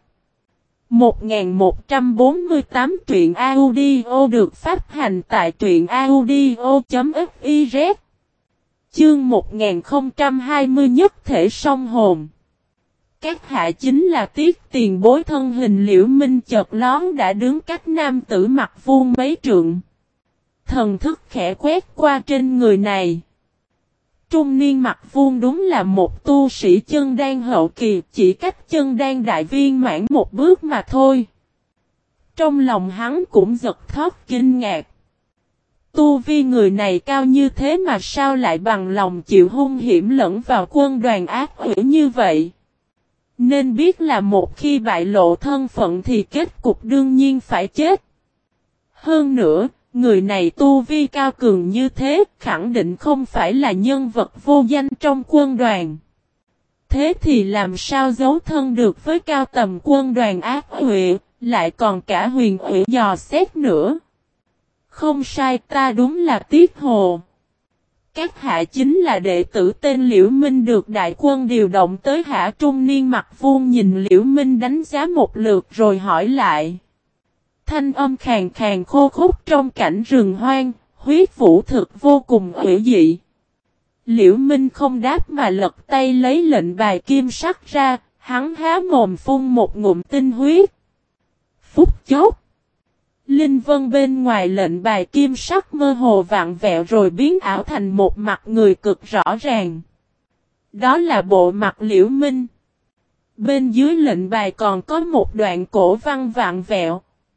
1148 truyện audio được phát hành tại truyện audio.fiz. Chương 1020 nhất thể song hồn. Các hạ chính là Tiết Tiền Bối. Thân hình Liễu Minh chợt lón đã đứng cách nam tử mặt vuông mấy trượng. Thần thức khẽ quét qua trên người này. Trung niên mặt vuông đúng là một tu sĩ chân đan hậu kỳ, chỉ cách chân đan đại viên mãn một bước mà thôi. Trong lòng hắn cũng giật thót kinh ngạc. Tu vi người này cao như thế mà sao lại bằng lòng chịu hung hiểm lẫn vào quân đoàn ác quỷ như vậy? Nên biết là một khi bại lộ thân phận thì kết cục đương nhiên phải chết. Hơn nữa, người này tu vi cao cường như thế, khẳng định không phải là nhân vật vô danh trong quân đoàn. Thế thì làm sao giấu thân được với cao tầm quân đoàn ác quỷ, lại còn cả huyền quỷ dò xét nữa. Không sai, ta đúng là Tiết Hồ. Các hạ chính là đệ tử tên Liễu Minh được đại quân điều động tới hạ. Trung niên mặt vuông nhìn Liễu Minh đánh giá một lượt rồi hỏi lại. Thanh âm khàn khàn khô khốc trong cảnh rừng hoang, huyết vũ thực vô cùng hủy dị. Liễu Minh không đáp mà lật tay lấy lệnh bài kim sắc ra, hắn há mồm phun một ngụm tinh huyết. Phút chốc, linh vân bên ngoài lệnh bài kim sắc mơ hồ vặn vẹo rồi biến ảo thành một mặt người cực rõ ràng. Đó là bộ mặt Liễu Minh. Bên dưới lệnh bài còn có một đoạn cổ văn vặn vẹo.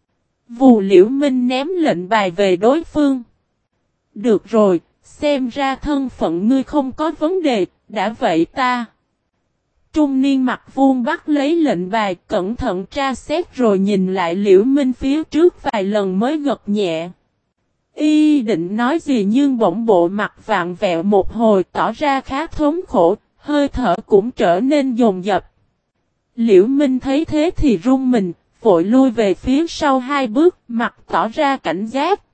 Vù Liễu Minh ném lệnh bài về đối phương. Được rồi, xem ra thân phận ngươi không có vấn đề, đã vậy ta. Trung niên mặt vuông bắt lấy lệnh bài, cẩn thận tra xét rồi nhìn lại Liễu Minh phía trước vài lần mới gật nhẹ. Y định nói gì nhưng bỗng bộ mặt vặn vẹo một hồi, tỏ ra khá thống khổ, hơi thở cũng trở nên dồn dập. Liễu Minh thấy thế thì run mình, vội lui về phía sau hai bước, mặt tỏ ra cảnh giác.